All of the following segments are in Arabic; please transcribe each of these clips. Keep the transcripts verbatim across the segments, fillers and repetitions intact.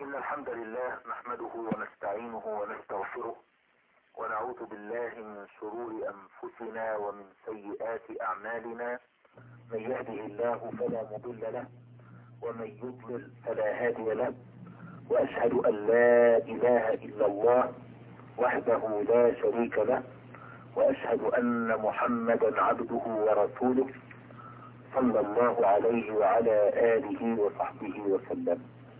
إن الحمد لله نحمده ونستعينه ونستغفره ونعوذ بالله من شرور أنفسنا ومن سيئات أعمالنا. من يهده الله فلا مضل له ومن يضلل فلا هادي له، وأشهد أن لا إله إلا الله وحده لا شريك له، وأشهد أن محمدا عبده ورسوله صلى الله عليه وعلى آله وصحبه وسلم.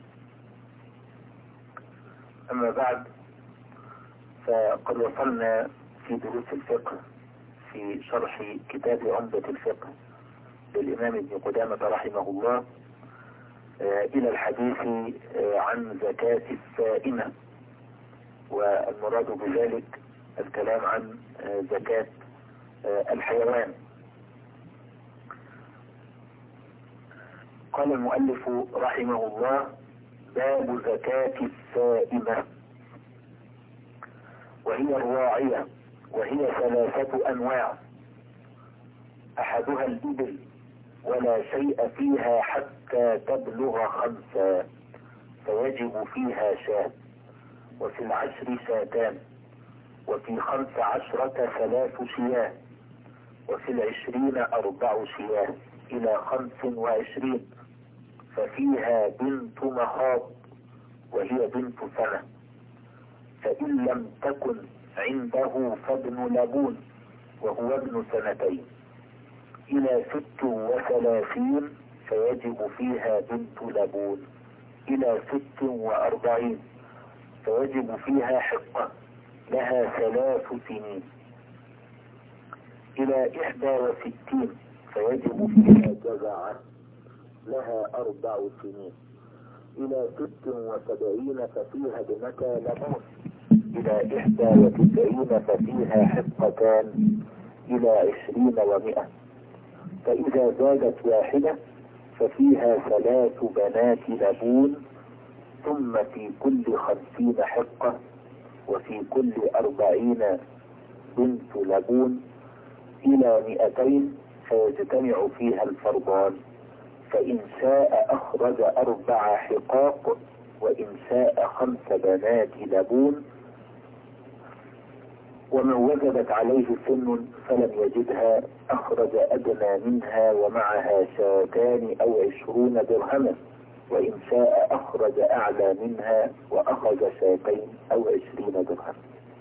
أما بعد، فقد وصلنا في دروس الفقه في شرح كتاب عمدة الفقه للإمام ابن قدامة رحمه الله إلى الحديث عن زكاة السائمة، والمراد بذلك الكلام عن زكاة الحيوان. قال المؤلف رحمه الله: باب زكاة السائمة، وهي الراعية، وهي ثلاثة أنواع: أحدها الإبل ولا شيء فيها حتى تبلغ خمسا فيجب فيها شاة، وفي العشر شاتان، وفي خمس عشرة ثلاث شياه، وفي العشرين أربع شياه إلى خمس وعشرين، ففيها بنت مخاض وهي بنت سنة، فإن لم تكن عنده فابن لبون وهو ابن سنتين، إلى ست وثلاثين فيجب فيها بنت لبون، إلى ست وأربعين فيجب فيها حقة لها ثلاث سنين، إلى إحدى وستين فيجب فيها جزعة لها أربع سنين، إلى ست وسبعين ففيها ابنتا لبون، إلى إحدى وتسعين ففيها حقتان، إلى عشرين ومئة، فإذا زادت واحدة ففيها ثلاث بنات لبون، ثم في كل خمسين حقة، وفي كل أربعين بنت لبون، إلى مئتين فيجتمع فيها الفرضان، فإن شاء أخرج أربع حقاق، وإن شاء خمس بنات لبون. ومن وجبت عليه سن فلم يجدها أخرج أدنى منها ومعها شاتان أو عشرون درهما، وإن شاء أخرج أعلى منها وأخذ شاتين أو عشرين درهما.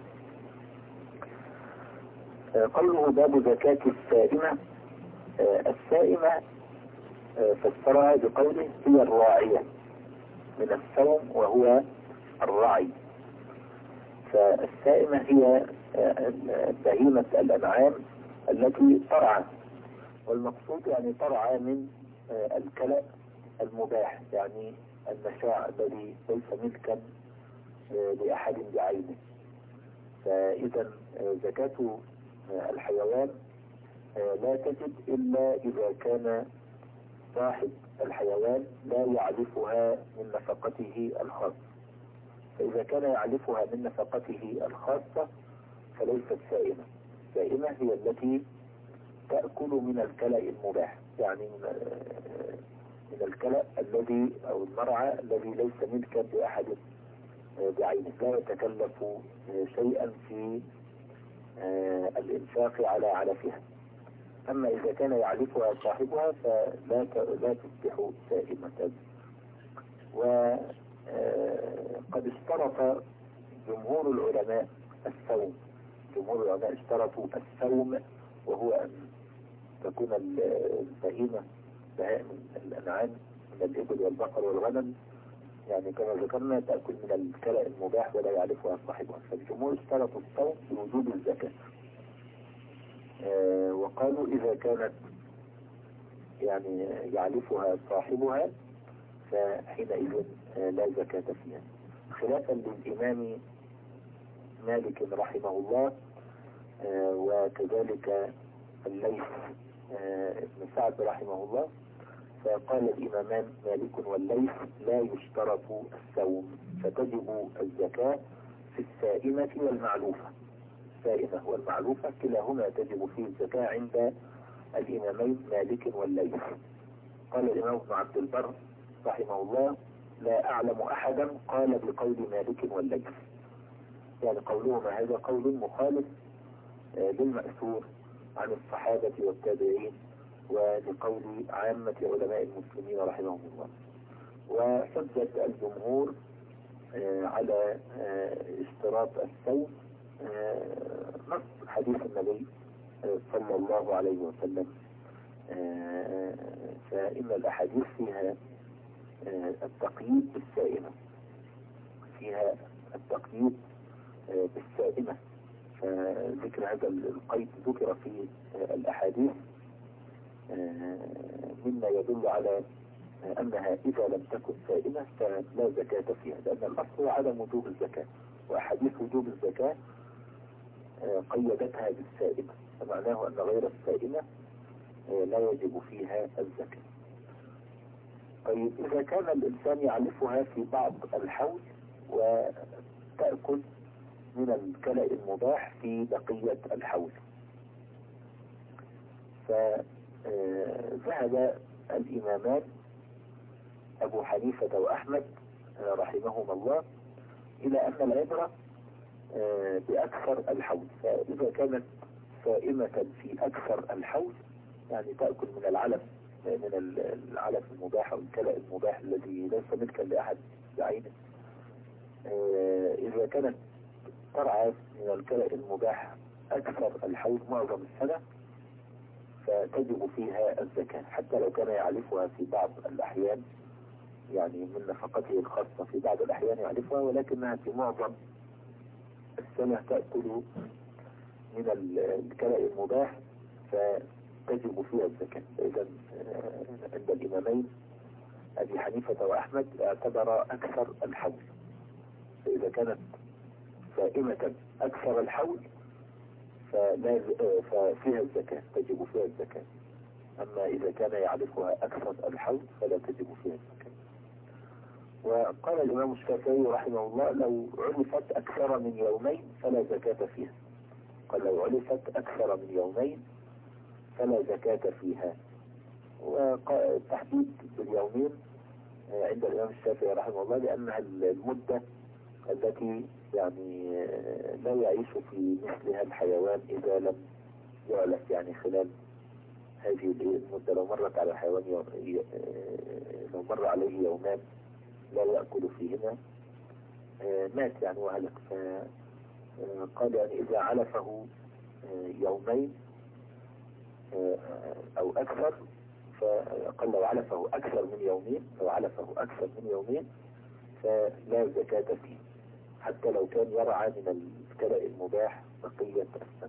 قوله باب زكاة السائمة، السائمة فسرها بقوله هي الراعية من السوم وهو الرعي، فالسائمة هي بهيمة الأنعام التي ترعى، والمقصود يعني ترعى من الكلأ المباح، يعني المشاع الذي ليس ملكا لأحد بعينه. فإذا زكاة الحيوان لا تجب إلا إذا كان صاحب الحيوان لا يعرفها من نفقته الخاصة، فإذا كان يعرفها من نفقته الخاصة فليست سائمة. سائمة هي التي تأكل من الكلأ المباح، يعني من الكلأ الذي أو المرعى الذي ليس ملكا لأحد بعينه، لا يتكلف شيئا في الإنفاق على علفها. أما إذا كان يعرفها صاحبها فلا لا تصبح سائمة. وقد اشترط جمهور العلماء السوم، جمهور العلماء اشترطوا السوم، وهو أن تكون البهيمة بهائم الأنعام من الإبل والبقر والغنم، يعني كما ذكرنا تأكل من الكلأ المباح ولا يعرفها صاحبها، فالجمهور اشترطوا السوم بوجوب الزكاة. آه وقالوا إذا كانت يعني يعرفها صاحبها فحينئذ آه لا زكاة فيها، خلافا للإمام مالك رحمه الله آه وكذلك الليث آه ابن سعد رحمه الله. فقال الإمامان مالك والليث لا يشترط السوم، فتجب الزكاة في السائمة والمعلوفة. السائمة والمعلوفة كلاهما تجب فيه الزكاة عند الإمامين مالك والليث. قال الإمام ابن عبد البر رحمه الله: لا أعلم أحدا قال بقول مالك والليث، يعني قولهما هذا قول مخالف للمأثور عن الصحابة والتابعين ولقول عامة علماء المسلمين رحمهم الله. وحجة الجمهور على اشتراط الصوم نص حديث النبي صلى الله عليه وسلم، فإن الأحاديث فيها التقييد بالسائمة، فيها التقييد بالسائمة، فذكر هذا القيد ذكر في الأحاديث مما يدل على أنها إذا لم تكن سائمة فلا زكاة فيها، لأن الأصل هو عدم وجوب الزكاة، وأحاديث وجوب الزكاة قيدتها بالسائمة، فمعناه أن غير السائمة لا يجب فيها الزكاة. طيب إذا كان الإنسان يعلفها في بعض الحول وتأكل من الكلأ المباح في بقية الحول، فذهب الإمامان أبو حنيفة وأحمد رحمهما الله إلى أن العبرة بأكثر الحول، فإذا كانت سائمة في أكثر الحول يعني تأكل من العلف من العلف المباح والكلأ المباح الذي ليس ملكا لأحد بعينه، إذا كانت ترعى من الكلأ المباح أكثر الحول معظم السنة فتجب فيها الزكاة، حتى لو كان يعلفها في بعض الأحيان، يعني من نفقته الخاصة في بعض الأحيان يعلفها، ولكنها في معظم السنة تأكل من الكلأ المباح فتجب فيها الزكاة. إذا عند الإمامين أبي حنيفة وأحمد اعتبر أكثر الحول، فإذا كانت سائمة أكثر الحول فلا ففيها الزكاة، تجب فيها الزكاة. أما إذا كان يعرفها أكثر الحول فلا تجب فيها الزكاة. وقال الإمام الشافعي رحمه الله لو علفت أكثر من يومين فلا زكاة فيها، قال لو علفت أكثر من يومين فلا زكاة فيها. والتحديد باليومين عند الإمام الشافعي رحمه الله لأنها المدة التي يعني لا يعيش في مثلها الحيوان إذا لم يعلف، يعني خلال هذه المدة لو مرت على الحيوان يوم لو مر عليه يومان لا يأكل فيهما مات يعني وهلك. فقال يعني إذا علفه يومين أو أكثر، فقال لو علفه أكثر من يومين لو علفه أكثر من يومين فلا زكاة فيه، حتى لو كان يرعى من الكلأ المباح بقية السنة.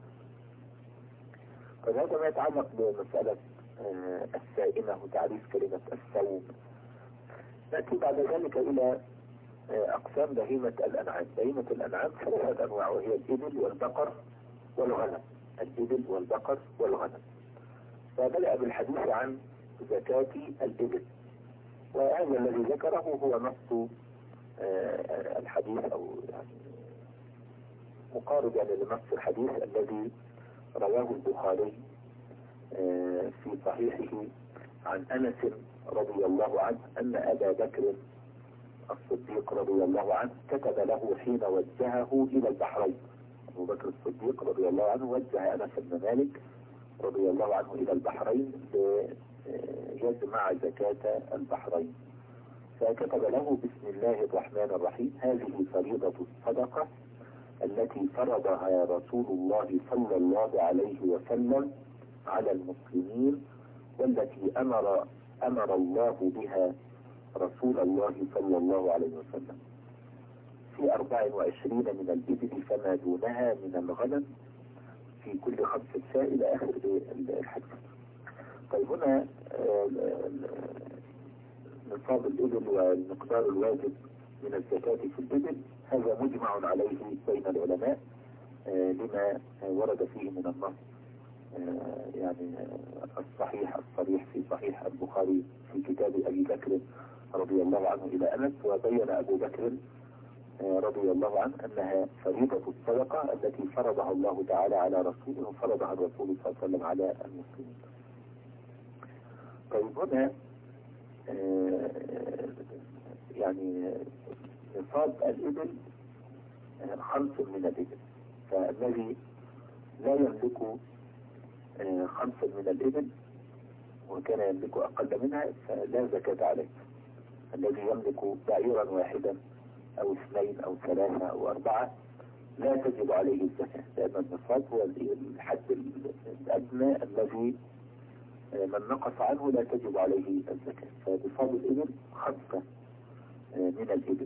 فهذا ما يتعلق بمسألة السائمة وتعريف كلمة السوم. نأتي بعد ذلك إلى أقسام بهيمة الأنعام. بهيمة الأنعام ثلاثة أنواع، وهي الإبل والبقر والغنم. الإبل والبقر والغنم. فبدأ بالحديث عن زكاة الإبل، وهذا الذي ذكره هو نص الحديث أو يعني مقارب يعني لنص الحديث الذي رواه البخاري في صحيحه عن أنس رضي الله عنه أن أبا بكر الصديق رضي الله عنه كتب له حين وجهه إلى البحرين. أبو بكر الصديق رضي الله عنه وجه أنس بن مالك رضي الله عنه إلى البحرين ليجمع زكاة البحرين، فكتب له بسم الله الرحمن الرحيم هذه فريضة الصدقة التي فرضها رسول الله صلى الله عليه وسلم على المسلمين، والتي أمر أمر الله بها رسول الله صلى الله عليه وسلم في أربع وعشرين من الإبل فما دونها من الغنم في كل خمسة شاء إلى آخر الحديث. طيب هنا نصاب الإبل والمقدار الواجب من الزكاة في الإبل هذا مجمع عليه بين العلماء لما ورد فيه من النص يعني الصحيح الصريح في صحيح البخاري في كتاب أبي بكر رضي الله عنه إلى أنس. وبين أبو بكر رضي الله عنه أنها فريضة الصدقة التي فرضها الله تعالى على رسوله وفرضها الرسول صلى الله عليه وسلم على المسلمين. طيب هنا يعني يعني نصاب الإبل خمس من الإبل، فالذي لا يملك خمس من الإبل وكان يملك أقل منها فلا زكاة عليه. الذي يملك بعيرا واحدا أو اثنين أو ثلاثة أو أربعة لا تجب عليه الزكاة، لأن النصاب هو الحد الأدنى الذي من نقص عنه لا تجب عليه الزكاة. فنصاب الإبل خمسة من الإبل.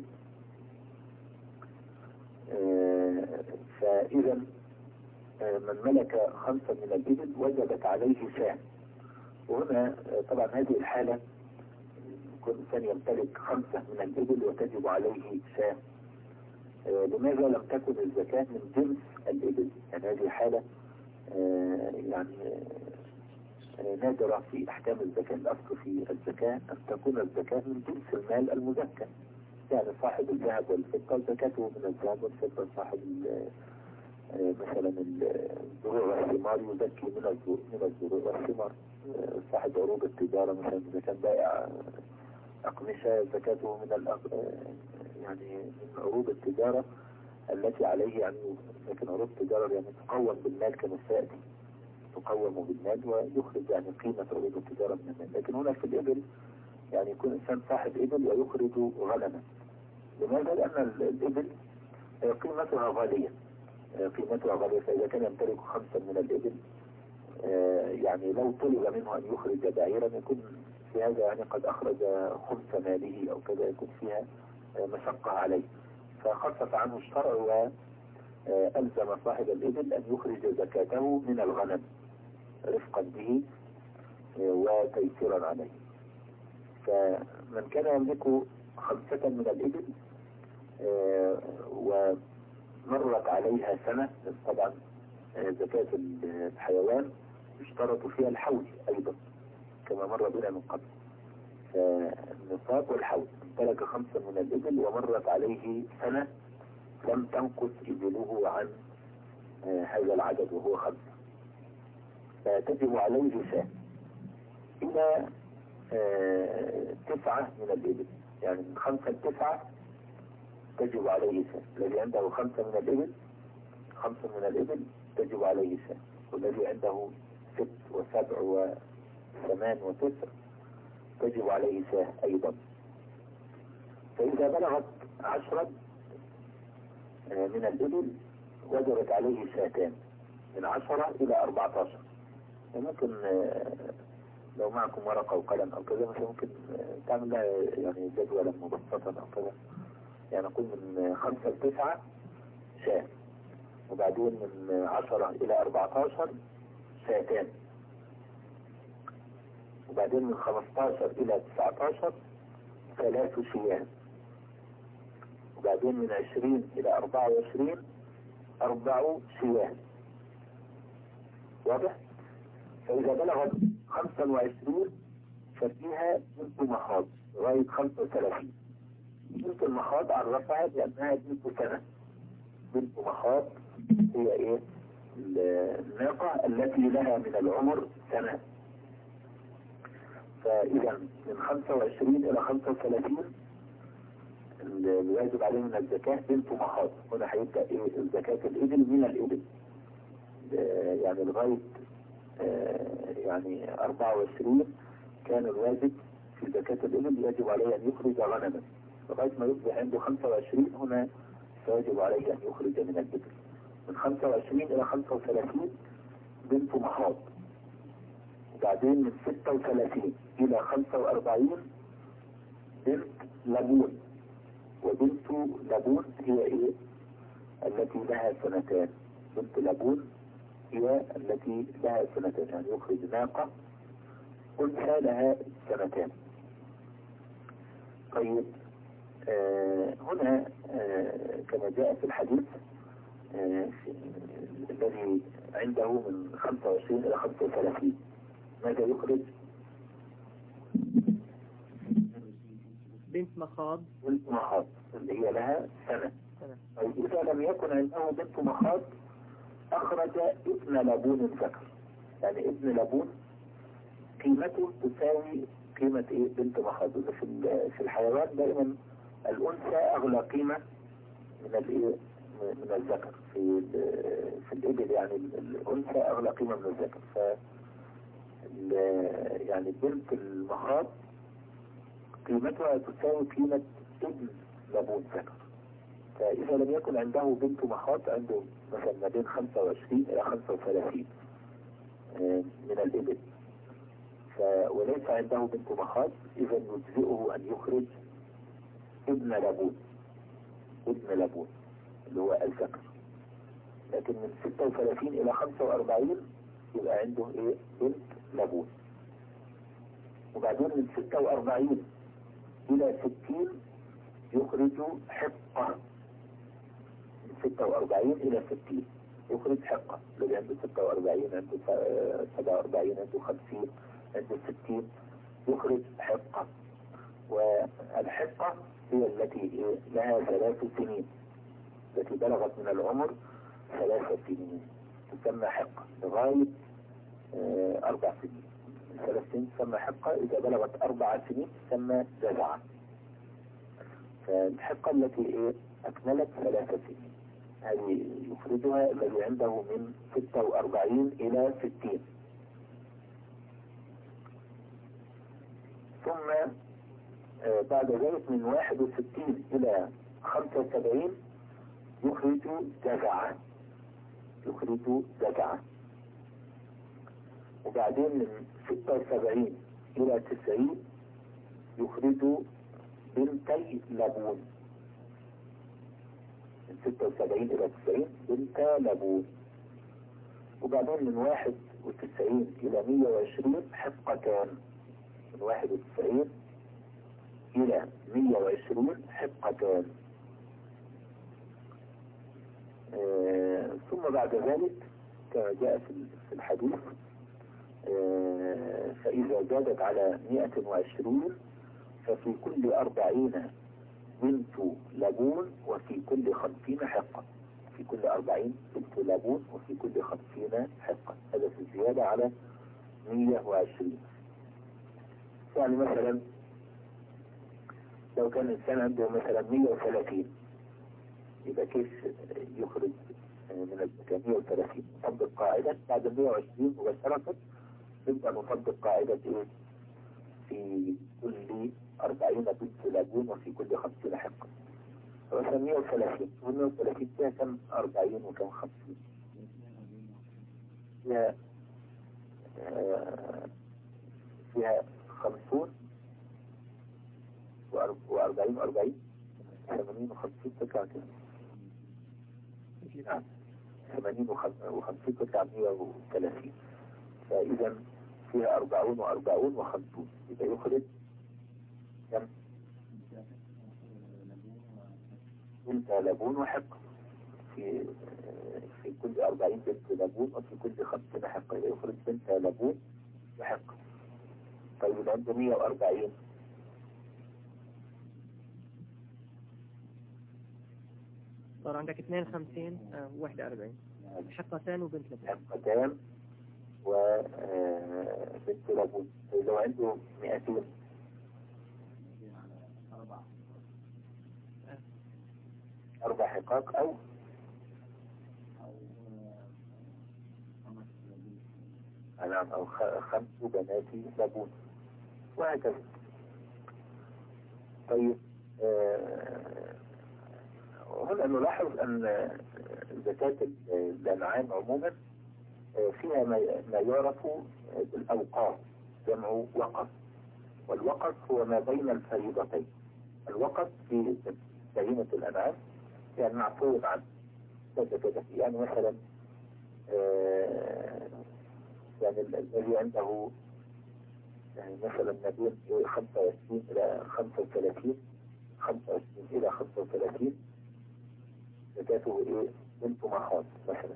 فإذا من ملك خمسة من الإبل وجبت عليه شاة. وهنا طبعا هذه الحالة كل إنسان يمتلك خمسة من الإبل وتجب عليه شاة. لماذا لم تكن الزكاة من جنس الإبل؟ يعني هذه حالة يعني نادرة في أحكام الزكاة. الأصل في الزكاة أن تكون الزكاة من جنس المال المزكى، يعني صاحب الذهب والفضة زكاته من الذهب والفضة، صاحب مثلا الزروع والثمار يزكي من من الزروع والثمار، صاحب عروض التجارة مثلا إذا كان بائع أقمشة زكاته من الأق... يعني من عروض التجارة التي عليه، يعني لكن عروض التجارة يعني تقوم بالمال كما سيأتي، تقوم بالمال ويخرج يعني قيمة عروض التجارة من المال. لكن هنا في الإبل يعني يكون إنسان صاحب إبل ويخرج غنما. لماذا؟ لأن الإبل قيمتها غالية، قيمتها غالية. فإذا كان يمتلك خمسة من الإبل يعني لو طلب منه أن يخرج بعيرا يكون في هذا يعني قد أخرج خمس ماله أو كذا، يكون فيها مشقة عليه. فخفف عنه الشرع وألزم صاحب الإبل أن يخرج زكاته من الغنم رفقا به وتيسيرا عليه. فمن كان يملك خمسة من الإبل ومرت عليها سنة، طبعا زكاة الحيوان يشترط فيها الحول أيضا كما مر بنا من قبل. فالنصاب والحول امتلك خمسة من الإبل ومرت عليه سنة لم تنقص إبله عن هذا العدد وهو خمسة، فتجب عليه شاة إلى تسعة من الإبل، يعني من خمسة لتسعة تجب عليه شاة. الذي عنده خمسة من الإبل خمسة من الإبل تجب عليه شاة، والذي عنده ست وسبع وثمان وتسع تجب عليه شاة أيضا. فإذا بلغت عشرة من الإبل وجبت عليه شاتان من عشرة إلى أربعة عشر. ممكن لو معكم ورقة وقلم أو كذا مثلا ممكن تعمل لها يعني جدولا مبسطا أو كذا، يعني نقول من خمسة لتسعة شاة، وبعدين من عشرة إلى أربعة عشر شاتان، وبعدين من خمسة عشر إلى تسعة عشر ثلاث شياه، وبعدين من عشرين إلى أربعة وعشرين أربع شياه. واضح؟ فإذا بلغت خمسة وعشرين ففيها بنت مخاض لغاية خمسة وثلاثين. بنت المخاض عرفها بأنها بنت سنة. بنت مخاض هي إيه؟ الناقة التي لها من العمر سنة. فإذا من خمسة وعشرين إلى خمسة وثلاثين الواجب عليه من الزكاة بنت مخاض. هنا هيبدأ إيه؟ زكاة الإبل من الإبل، يعني لغاية يعني أربعة وعشرين كان الواجب في زكاة الإبل يجب عليه أن يخرج غنما، لغاية ما يصبح عنده خمسة وعشرين هنا فيجب عليه أن يخرج من الإبل. من خمسة وعشرين إلى خمسة وثلاثين بنت مخاض، وبعدين من ستة وثلاثين إلى خمسة وأربعين بنت لبون. وبنت لبون هي إيه؟ التي لها سنتان. بنت لبون هي التي لها سنتين، يعني يخرج ناقة أنثى لها سنتان. طيب آه هنا آه كما جاء في الحديث آه الذي عنده من خمسة وعشرين إلى خمسة وثلاثين ماذا يخرج؟ بنت مخاض. بنت مخاض اللي هي لها سنة. طيب إذا لم يكن عنده بنت مخاض أخرج ابن لبون ذكر، يعني ابن لبون قيمته تساوي قيمة إيه؟ بنت مخاض. في في الحيوان دائما الأنثى أغلى قيمة من الإيه من الذكر في في الإبل. يعني الأنثى أغلى قيمة من الذكر. ف يعني بنت المخاض قيمتها تساوي قيمة ابن لبون ذكر. فإذا لم يكن عنده بنت مخاض، عنده مثلا ما بين خمسة وعشرين إلى خمسة وثلاثين من الإبل وليس عنده بنت مخاض، إذا يجزئه أن يخرج ابن لبون ابن لبون اللي هو الذكر. لكن من ستة وثلاثين إلى خمسة وأربعين يبقى عنده إيه بنت لبون. وبعدين من ستة وأربعين إلى ستين يخرج حقة. من ستة وأربعين إلى ستين يخرج حقة. الذي عنده ستة وأربعين، عنده سبعة وأربعين، عنده خمسين، عنده ستين يخرج حقة. والحقة هي التي لها ثلاث سنين، التي بلغت من العمر ثلاث سنين تسمى حقة لغاية أربع سنين. من ثلاث سنين تسمى حقة، إذا بلغت أربع سنين تسمى جزعة. فالحقة التي إيه أكملت ثلاث سنين هذه يخرجها الذي عنده من ستة وأربعين إلى ستين. ثم بعد ذلك من واحد وستين إلى خمسة وسبعين يخرج جزعة يخرج جزعة. وبعدين من ستة وسبعين إلى تسعين يخرج بنتي لبون. من ستة وسبعين إلى تسعين بنت لبون. وبعدين من واحد وتسعين إلى مية وعشرين حقتان. من واحد وتسعين إلى مية وعشرين حقتان. آه ثم بعد ذلك كما جاء في الحديث آه فإذا زادت على مئة وعشرين ففي كل أربعين بنت لبون وفي كل خمسين حقة. في كل أربعين بنت لبون وفي كل خمسين حقة. هذا في الزيادة على مية وعشرين. يعني مثلا لو كان الإنسان عنده مثلا مية وثلاثين يبقى كيف يخرج من الزكاة مية وثلاثين؟ نطبق قاعدة بعد مية وعشرين مباشرة نبدأ نطبق قاعدة إيه؟ في كل أربعين بنت لبون وفي كل خمسين حقة. مثلا مية وثلاثين مية وثلاثين فيها كم أربعين وكم خمسين؟ فيها آه فيها خمسون وأربعين وأربعين ثمانين وخمسين تسعة كده. نعم ثمانين وخمسين تسعة مية وثلاثين. فإذا فيها أربعون وأربعون وخمسون يبقى يخرج كم؟ بنت لبون وحقة. في في كل أربعين بنت لبون وفي كل خمسين حقة يبقى يخرج بنت لبون وحقة. طيب اللي عنده مية وأربعين صار عندك اثنين وخمسين وواحد وأربعين حقتان وبنت لبون. حقتان وبنت لبون. لو عنده مئتين أربع حقاق أو نعم أو خمس بنات لبون وهكذا. طيب آه هنا نلاحظ أن زكاة الأنعام عموما فيها ما يعرف بالأوقاف، جمع وقف. والوقف هو ما بين الفريضتين. الوقف في بهيمة الأنعام يعني معفو عنه كذا كذا. يعني مثلا يعني الذي عنده يعني مثلا ما بين خمسة وعشرين إلى خمسة وثلاثين خمسة وعشرين إلى خمسة وثلاثين زكاته إيه بنت مخاض مثلا.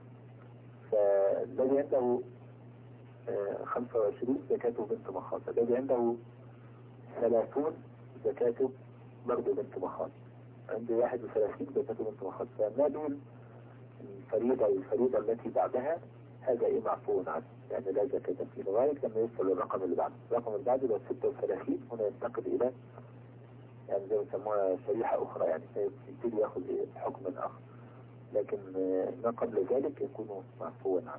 فالذي عنده خمسة وعشرين زكاته بنت مخاض. الذي عنده ثلاثون زكاته برضه بنت مخاض. عنده واحد وثلاثين زكاته بنت مخاض. فما بين الفريضة والفريضة التي بعدها هذا إيه معفو عنه، يعني لا زكاة فيه لغاية لما يوصل للرقم اللي بعده. الرقم اللي بعده لو ستة وثلاثين هنا ينتقل إلى يعني زي ما يسموها شريحة أخرى، يعني يبتدي ياخذ حكم آخر، لكن ما قبل ذلك يكون معفوا عنه.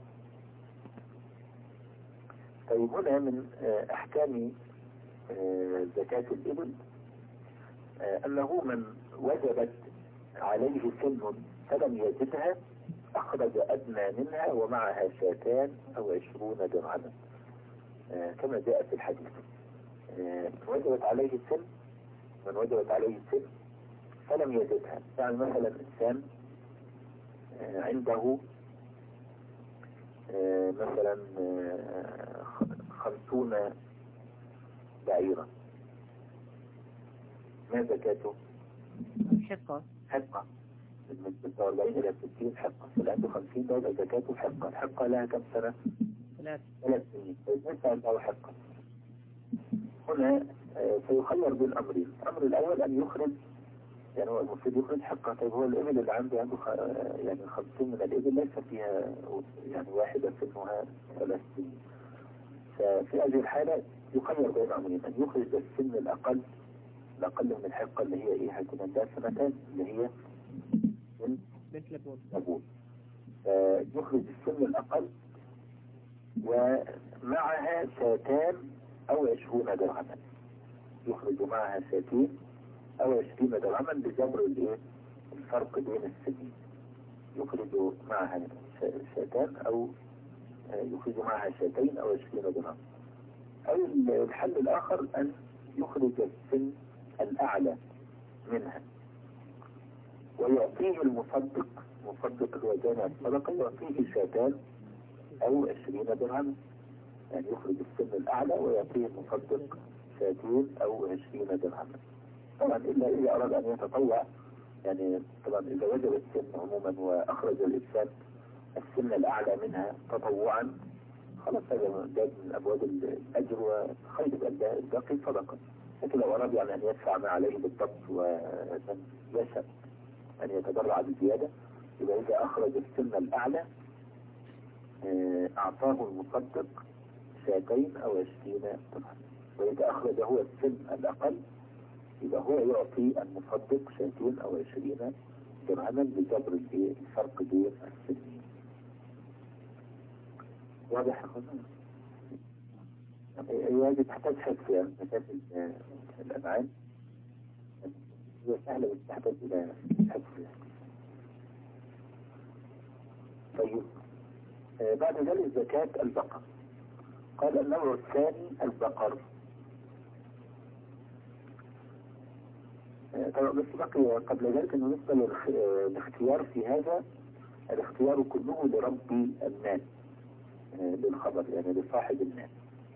طيب هنا من أحكام زكاة الإبل أنه من وجبت عليه سن فلم يجدها أخرج أدنى منها ومعها شاتان أو عشرون درهما كما جاء في الحديث. من وجبت عليه السن من وجبت عليه السن فلم يجدها، يعني مثلا إنسان عنده مثلا خمسون بعيرا، ما زكاته؟ حقة حقة من ستة وأربعين إلى ستين حقة، فاللي عنده خمسين ده زكاته حقة. الحقة لها كم سنة؟ ثلاث ثلاث سنين. فليس عنده حقة. هنا سيخير بين أمرين. الأمر الأول أن يخرج، يعني هو المفروض يخرج حقة. طيب هو الإبل اللي عنده عنده خ... يعني خمسين من الإبل ليس فيها يعني واحدة سنها ثلاث سنين، ففي هذه الحالة يخير بين أمرين: أن يخرج السن الأقل الأقل من الحقة اللي هي إيه هيكون عندها سنتين، اللي هي بنت لبون لبون. يخرج السن الأقل ومعها شاتان أو عشرون درهما، يخرج معها شاتين أو عشرين درهما بجبر الإيه الفرق بين السنين. يخرج معها شاتان أو يخرج معها شاتين أو عشرين درهما. أو الحل الآخر أن يخرج السن الأعلى منها ويعطيه المصدق، مصدق هو جامع الصدقة، يعطيه شاتان أو عشرين درهما، يعني يخرج السن الأعلى ويعطيه المصدق شاتين أو عشرين درهما. طبعا إلا إذا أراد أن يتطوع، يعني طبعا إذا وجب السن عموما وأخرج الإنسان السن الأعلى منها تطوعا خلاص هذا من أبواب الأجر وخير الباقي صدقة. لكن لو أراد يعني أن يدفع ما عليه بالضبط ومن يشاء أن يتبرع بالزيادة، يبقى إذا أخرج السن الأعلى أعطاه المصدق شاتين أو عشرين درهما، وإذا أخرج هو السن الأقل يبقى هو يعطي المصدق شاتين أو عشرين درهما بجبر الفرق بين السنين. واضح يا أخوانا؟ هي تحتاج حفظ، يعني زكاة الأنعام هي سهلة بس تحتاج إلى حفظ. طيب آه بعد ذلك زكاة البقر. قال النوع الثاني البقر. آه طبعا بس بقي قبل ذلك أنه بالنسبة للاختيار في هذا، الاختيار كله لرب المال، آه للخبر يعني لصاحب المال.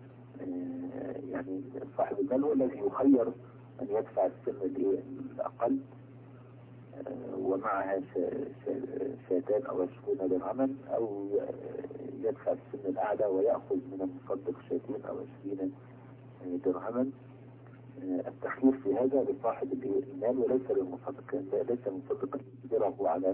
يعني صاحب المال هو الذي يخير أن يدفع السن الأقل ومعها شاتان أو عشرون درهما، أو يدفع السن الأعلى ويأخذ من المصدق شاتين أو عشرين درهما. التخيير في هذا لصاحب المال وليس للمصدق، ليس المصدق يجبره على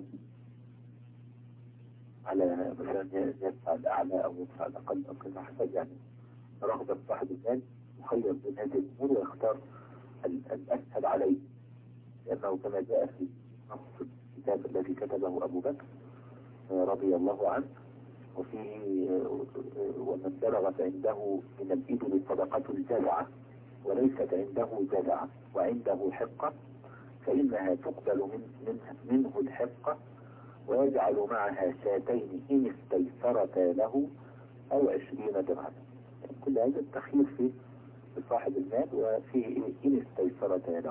على مثلا يدفع الأعلى أو يدفع الأقل أو كما حسب يعني رغبة صاحب المال. يخير بين هذه الأمور ويختار الأسهل عليه، لأنه كما جاء في نص الكتاب الذي كتبه أبو بكر رضي الله عنه وفيه: ومن بلغت عنده من الإبل صدقة الجزعة وليست عنده جزعة وعنده حقة فإنها تقبل من منه, منه الحقة ويجعل معها شاتين إن استيسرتا له أو عشرين درهما. كل هذا التخيير في صاحب المال وفيه إن استيسرتا له.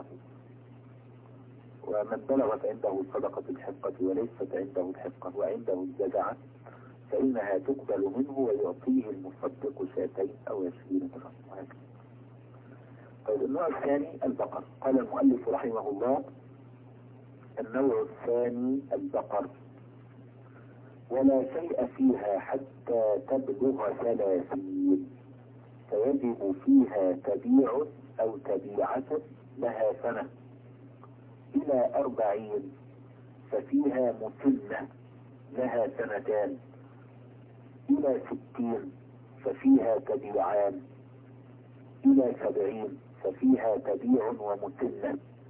ومن بلغت عنده صدقة الحقة وليست عنده الحقة وعنده الجزعة فإنها تقبل منه ويعطيه المصدق شاتين أو عشرين درهما. طيب النوع الثاني البقر. قال المؤلف رحمه الله: النوع الثاني البقر، ولا شيء فيها حتى تبلغ ثلاثين، فيجب فيها تبيع أو تبيعة لها سنة، إلى أربعين ففيها مسنة لها سنتان، إلى ستين ففيها تبيعان، إلى سبعين ففيها تبيع ومسنة،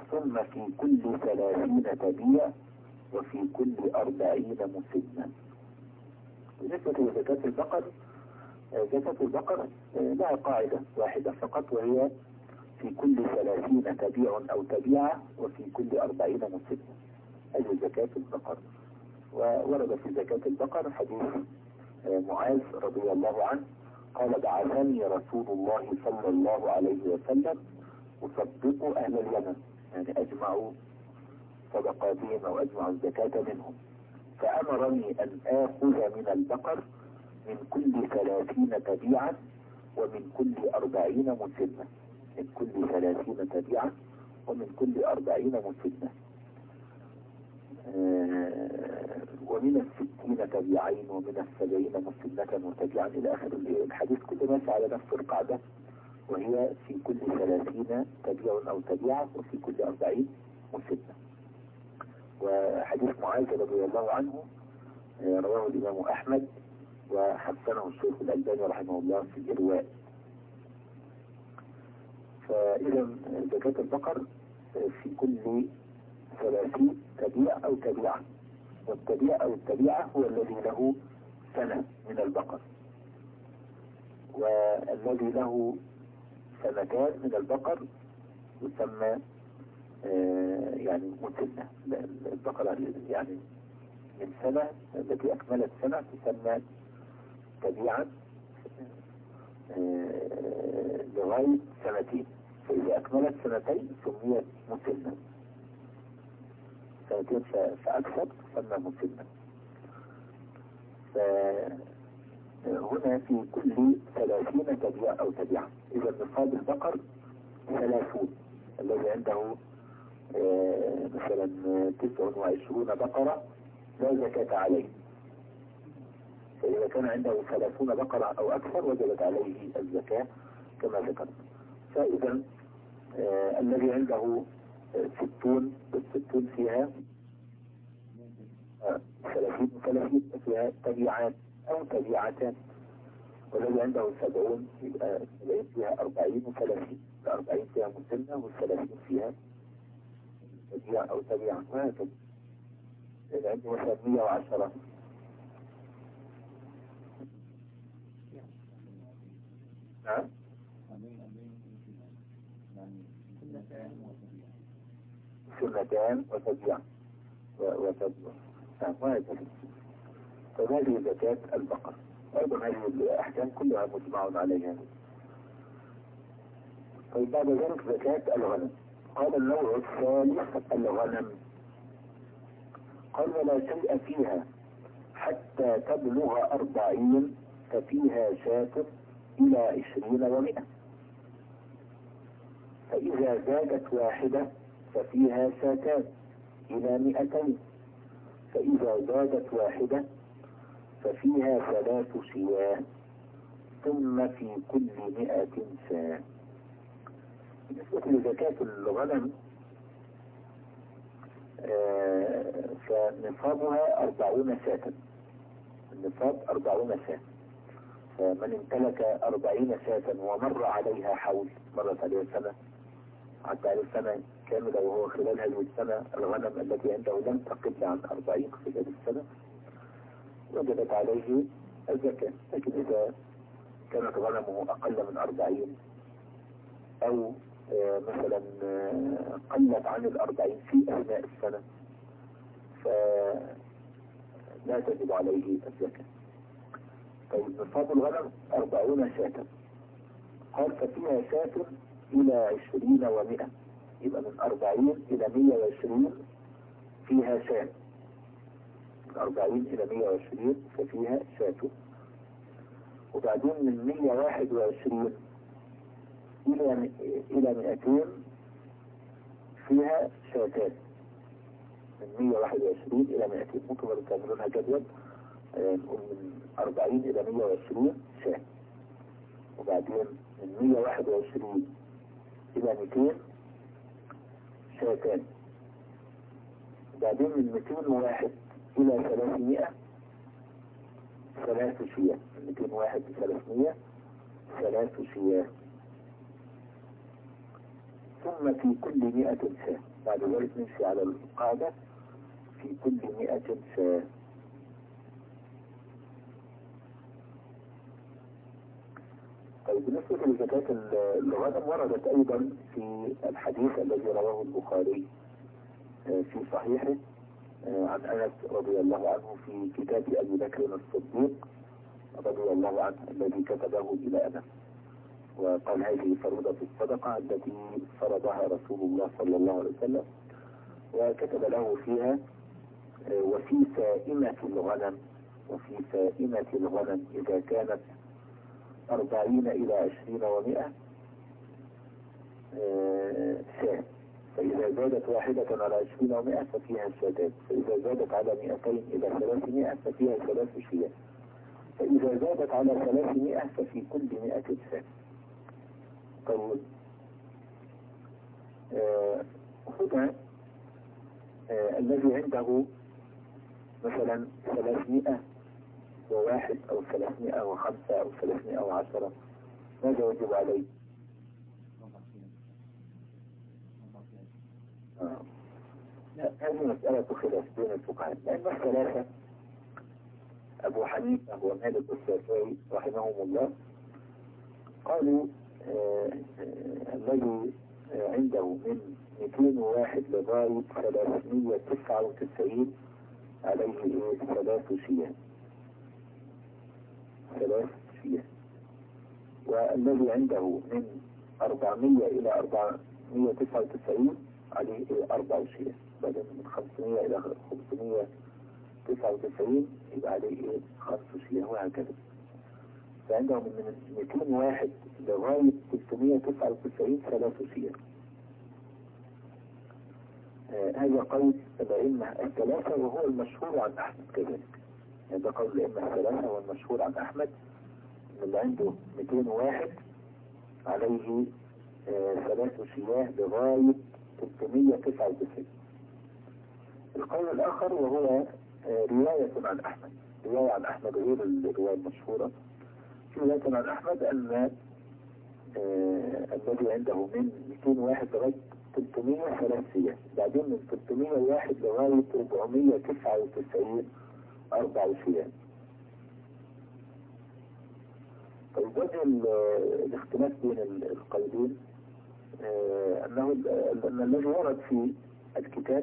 ثم في كل ثلاثين تبيع وفي كل أربعين مسنة. بالنسبة لزكاة البقر، زكاة البقر لها قاعدة واحدة فقط، وهي في كل ثلاثين تبيع أو تبيعة وفي كل أربعين مسنة. هذه زكاة البقر. وورد في زكاة البقر حديث معاذ رضي الله عنه قال: بعثني رسول الله صلى الله عليه وسلم أصدق أهل اليمن، يعني أجمعوا صدقاتهم أو أجمعوا الزكاة منهم، فأمرني أن آخذ من البقر من كل ثلاثين تبيعا ومن كل أربعين مسنة، من كل ثلاثين تبيعا ومن كل أربعين مسنة، آه ومن الستين تبيعين ومن السبعين مسنة وتبيعا إلى آخر الحديث. كل ماشي على نفس القاعدة، وهي في كل ثلاثين تبيع أو تبيعة وفي كل أربعين مسنة. وحديث معاذ رضي الله عنه رواه الإمام أحمد وحسنه الشيخ الألباني رحمه الله في الإرواء. فإذا زكاة البقر في كل ثلاثين تبيع أو تبيعة، والتبيع أو التبيعة هو الذي له سنة من البقر، والذي له سنتان من البقر يسمى آه يعني مسنة. البقرة يعني من سنة التي أكملت سنة تسمى تبيعا آه لغاية سنتين، فإذا أكملت سنتين سميت مسنة، سنتين فأكثر تسمى مسنة. فهنا في كل ثلاثين تبيع أو تبيعة. إذا نصاب البقر ثلاثون، الذي عنده آه مثلا تسع وعشرون بقرة لا زكاة عليه، فإذا كان عنده ثلاثون بقرة أو أكثر وجبت عليه الزكاة كما ذكرت. فإذا آه الذي عنده ستون، الستون فيها آه ثلاثين وثلاثين فيها تبيعات أو تبيعتان، والذي عنده سبعون يبقى فيها أربعين وثلاثين، الأربعين فيها مسنة والثلاثين فيها تبيع أو تبيع، وهكذا. إذا عنده مثلا مية وعشرة نعم سنتان وتبيع وتبيع نعم وهكذا. فهذه زكاة البقر. أيضا هذه الأحكام كلها مجمع عليها. طيب بعد ذلك زكاة الغنم. قال النوع الثالث الغنم. قال: ولا شيء فيها حتى تبلغ أربعين ففيها شاة إلى عشرين ومئة، فإذا زادت واحدة ففيها شاتان إلى مئتين، فإذا زادت واحدة ففيها ثلاث شياه، ثم في كل مئة شاة. بالنسبة لزكاة الغنم آه فنصابها أربعون شاة، النصاب أربعون شاة. فمن امتلك أربعين شاة ومر عليها حول، مرت عليها سنة، عدى عليه سنة كاملة وهو خلال هذه السنة الغنم التي عنده لم تقل عن أربعين خلال السنة، وجبت عليه الزكاة. لكن إذا كانت غنمه أقل من أربعين أو آه مثلا آه قلت عن الأربعين في أثناء السنة فلا تجب عليه الزكاة. طيب نصاب الغنم أربعون شاة. قال: ففيها شاة إلى عشرين ومئة، يبقى من أربعين إلى مئة وعشرين فيها شاة، من أربعين إلى مئة وعشرين ففيها شاة. وبعدين من مئة وواحد وعشرين إلى إلى مئتين فيها شاتان، من مئة وواحد وعشرين إلى مئتين. ممكن تعملونها جدول، نقول من أربعين إلى مئة وعشرين شاة، وبعدين من مئة وواحد وعشرين إلى مئتين شاتان، وبعدين من مئتين وواحد إلى ثلاثمائة ثلاث شياه، من مئتين وواحد إلى ثلاثمائة ثلاث شياه، ثم في كل مئة شاة. بعد ذلك نمشي على القاعدة في كل مئة شاة. طيب بالنسبة لزكاة الغنم وردت أيضا في الحديث الذي رواه البخاري في صحيحه عن أنس رضي الله عنه في كتاب أبي بكر الصديق رضي الله عنه الذي كتبه إلى أنس، وقال هذه فريضة الصدقة التي فرضها رسول الله صلى الله عليه وسلم، وكتب له فيها وفي سائمة الغنم وفي سائمة الغنم إذا كانت أربعين إلى عشرين ومئة شاة، فإذا زادت واحدة على عشرين ومئة ففيها شاتان، فإذا زادت على مئتين إلى ثلاثمائة ففيها ثلاث شياه، فإذا زادت على ثلاثمائة ففي كل مئة شاة. طيب آه هنا آه الذي عنده مثلا ثلاثمائة وواحد أو ثلاثمائة وخمسة أو ثلاثمائة وعشرة ماذا يجب عليه؟ آه. لا، هذه مسألة خلاف بين الفقهاء، لأن الثلاثة أبو حنيفة ومالك الشافعي رحمهم الله قالوا آه آه الذي آه عنده من مئتين وواحد لغاية ثلاثمائة وتسعة وتسعين عليه إيه؟ ثلاث شياه ثلاث شياه، والذي عنده من أربعمائة إلى أربعمائة وتسعة وتسعين عليه إيه؟ أربع شياه، بعدين من خمسمائة إلى خمسمائة وتسعة وتسعين يبقى عليه إيه؟ خمس شياه، وهكذا. فعندهم من مئتين وواحد لغاية ثلاثمائة وتسعة وتسعين ثلاث شياه. آه هذا قول الأئمة الثلاثة وهو المشهور عن أحمد كذلك. هذا قول الأئمة الثلاثة والمشهور عن أحمد إن اللي عنده مئتين وواحد عليه آه ثلاث شياه لغاية ثلاثمائة وتسعة وتسعين. القول الآخر وهو آه رواية عن أحمد، رواية عن أحمد غير الرواية المشهورة، في رواية عن أحمد أن آه الذي عنده من مئتين وواحد لغاية ثلاثمائة ثلاث شياه، بعدين من ثلاثمائة وواحد لغاية أربعمائة وتسعة وتسعين أربع شياه. طيب وجه الاختلاف بين القولين آه أنه أن الذي ورد في الكتاب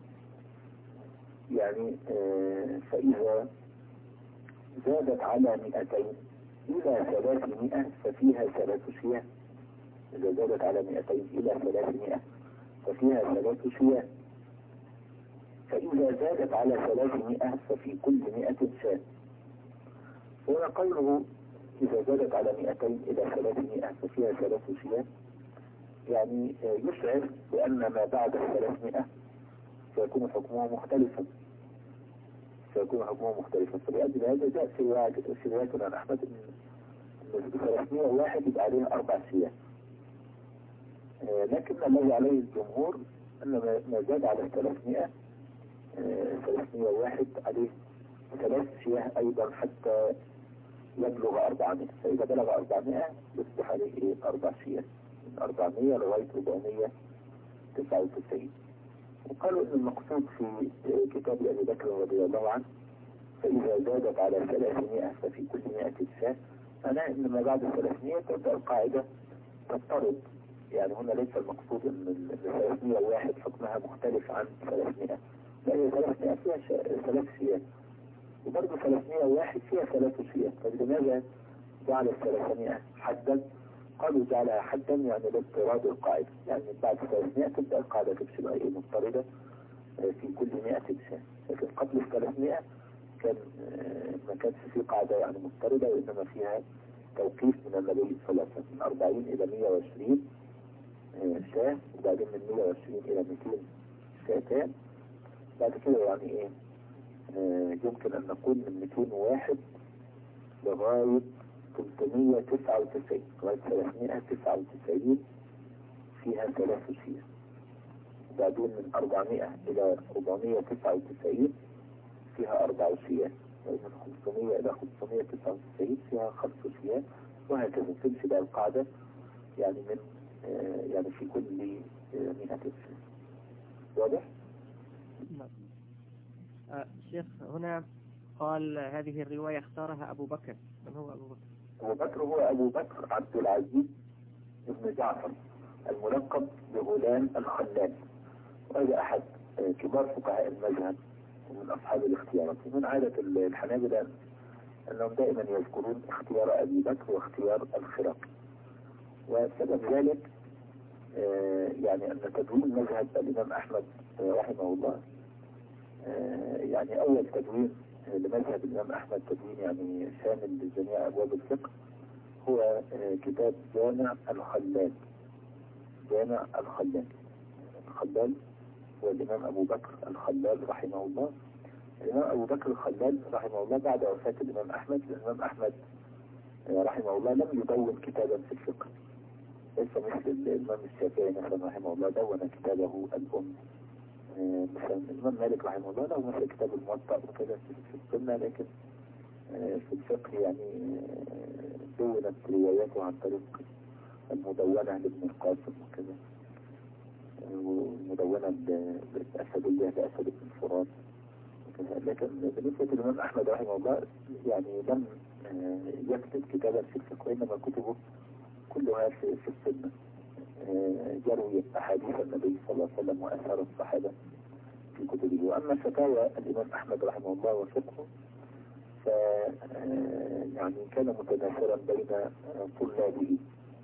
يعني آه فإذا زادت على مئتين إلى ثلاثمائة ففيها ثلاث شياه، إذا زادت على مئتين إلى ثلاثمائة ففيها ثلاث شياه، فإذا زادت على ثلاثمائة ففي كل مئة شاة. هنا قوله إذا زادت على مئتين إلى ثلاثمائة ففيها ثلاث شياه يعني يشعر بأن ما بعد الثلاثمائة سيكون حكمه مختلفا سيكون حكمه مختلفا فلأجل هذا جاء في رواية عن أحمد أن ثلاثمائة وواحد يبقى عليه أربع شياه، لكن الذي عليه الجمهور أن ما زاد على ثلاثمائة ثلاثمائة وواحد عليه ثلاث شياه أيضا حتى يبلغ أربعمائة، فإذا بلغ أربعمائة يصبح عليه إيه؟ أربع شياه من أربعمائة لغاية أربعمائة وتسعة وتسعين. وقالوا أن المقصود في كتاب أبي بكر رضي الله عنه فإذا زادت على ثلاثمائة ففي كل مئة شاة، معناه أن ما بعد ثلاثمائة تبدأ القاعدة تضطرب، يعني هنا ليس المقصود أن ثلاثمائة وواحد حكمها مختلف عن ثلاثمائة، لا هي ثلاثمائة فيها ثلاث شياه وبرضه ثلاثمائة وواحد فيها ثلاث شياه، فلماذا جعل الثلاثمائة حدا؟ قالوا جعلها حدا يعني لاضطراد القاعدة، يعني بعد ثلاثمائة تبدأ القاعدة تمشي بقى ايه مضطردة في كل مئة شاة، لكن قبل الثلاثمائة كان ما كانش في قاعدة يعني مضطردة وإنما فيها توقيف من النبي صلى الله عليه وسلم من أربعين إلى مئة وعشرين شاة، وبعدين من مئة وعشرين إلى مئتين شاتان، بعد كده يعني ايه آه يمكن ان نقول من مئتين وواحد لغاية ثلاثمائة وتسعة وتسعين لغاية ثلاثمائة وتسعة وتسعين فيها ثلاث شياه، وبعدين من أربعمائة إلى أربعمائة وتسعة وتسعين فيها أربع شياه، ومن خمسمائة إلى خمسمائة وتسعة وتسعين فيها خمس شياه، وهكذا تمشي بقى القاعدة يعني من آه يعني في كل آه مئة شياه. واضح؟ نعم. آه شيخ هنا قال هذه الرواية اختارها أبو بكر، من هو أبو بكر؟ أبو بكر هو أبو بكر عبد العزيز ابن جعفر الملقب بغلام الخلال، وهذا أحد كبار فقهاء المذهب ومن أصحاب الاختيارات. من عادة الحنابلة أنهم دائما يذكرون اختيار أبي بكر واختيار الخراق، وسبب ذلك يعني أن تدوين مذهب الإمام أحمد رحمه الله، يعني أول تدوين لمذهب الإمام أحمد تدوين يعني شامل لجميع أبواب الفقه هو كتاب جامع الخلال. جامع الخلال، الخلال هو الإمام أبو بكر الخلال رحمه الله. الإمام أبو بكر الخلال رحمه الله بعد وفاة الإمام أحمد، الإمام أحمد رحمه الله لم يدون كتابا في الفقه، ليس مثل الإمام الشافعي مثلا رحمه الله دون كتابه الأم. مثلا الإمام مالك رحمه الله له مثل كتاب الموطأ وكذا في السنة، لكن في الفقه يعني دونت رواياته عن طريق المدونة لابن القاسم وكذا، والمدونة لأسدية لأسد بن فرات وكذا. لكن بالنسبة للإمام أحمد رحمه الله يعني لم يكتب كتابا في الفقه، وإنما كتبه كلها في, في السنة، جروي أحاديث النبي صلى الله عليه وسلم وأثار الصحابة في كتبه. وأما فتاوى الإمام أحمد رحمه الله وفقهه ف يعني كان متناثرا بين طلابه،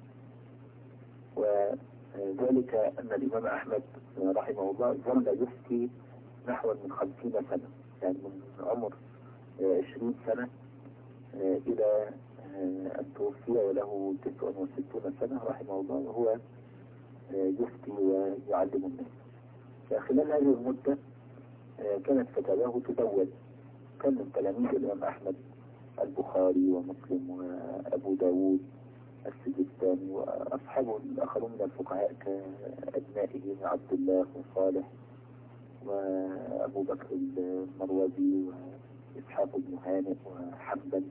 وذلك أن الإمام أحمد رحمه الله ظل يفتي نحو من خمسين سنة، يعني من عمر عشرين سنة إلى أن توفي وله تسع وستون سنة رحمه الله، وهو يفتي ويعلم الناس. فخلال هذه المدة كانت فتاواه تدون. كان من تلاميذ الإمام أحمد البخاري ومسلم وأبو داود السجستاني وأصحابه الآخرون من الفقهاء كأبنائه عبد الله وصالح وأبو بكر المروزي وإسحاق بن هانئ وحنبل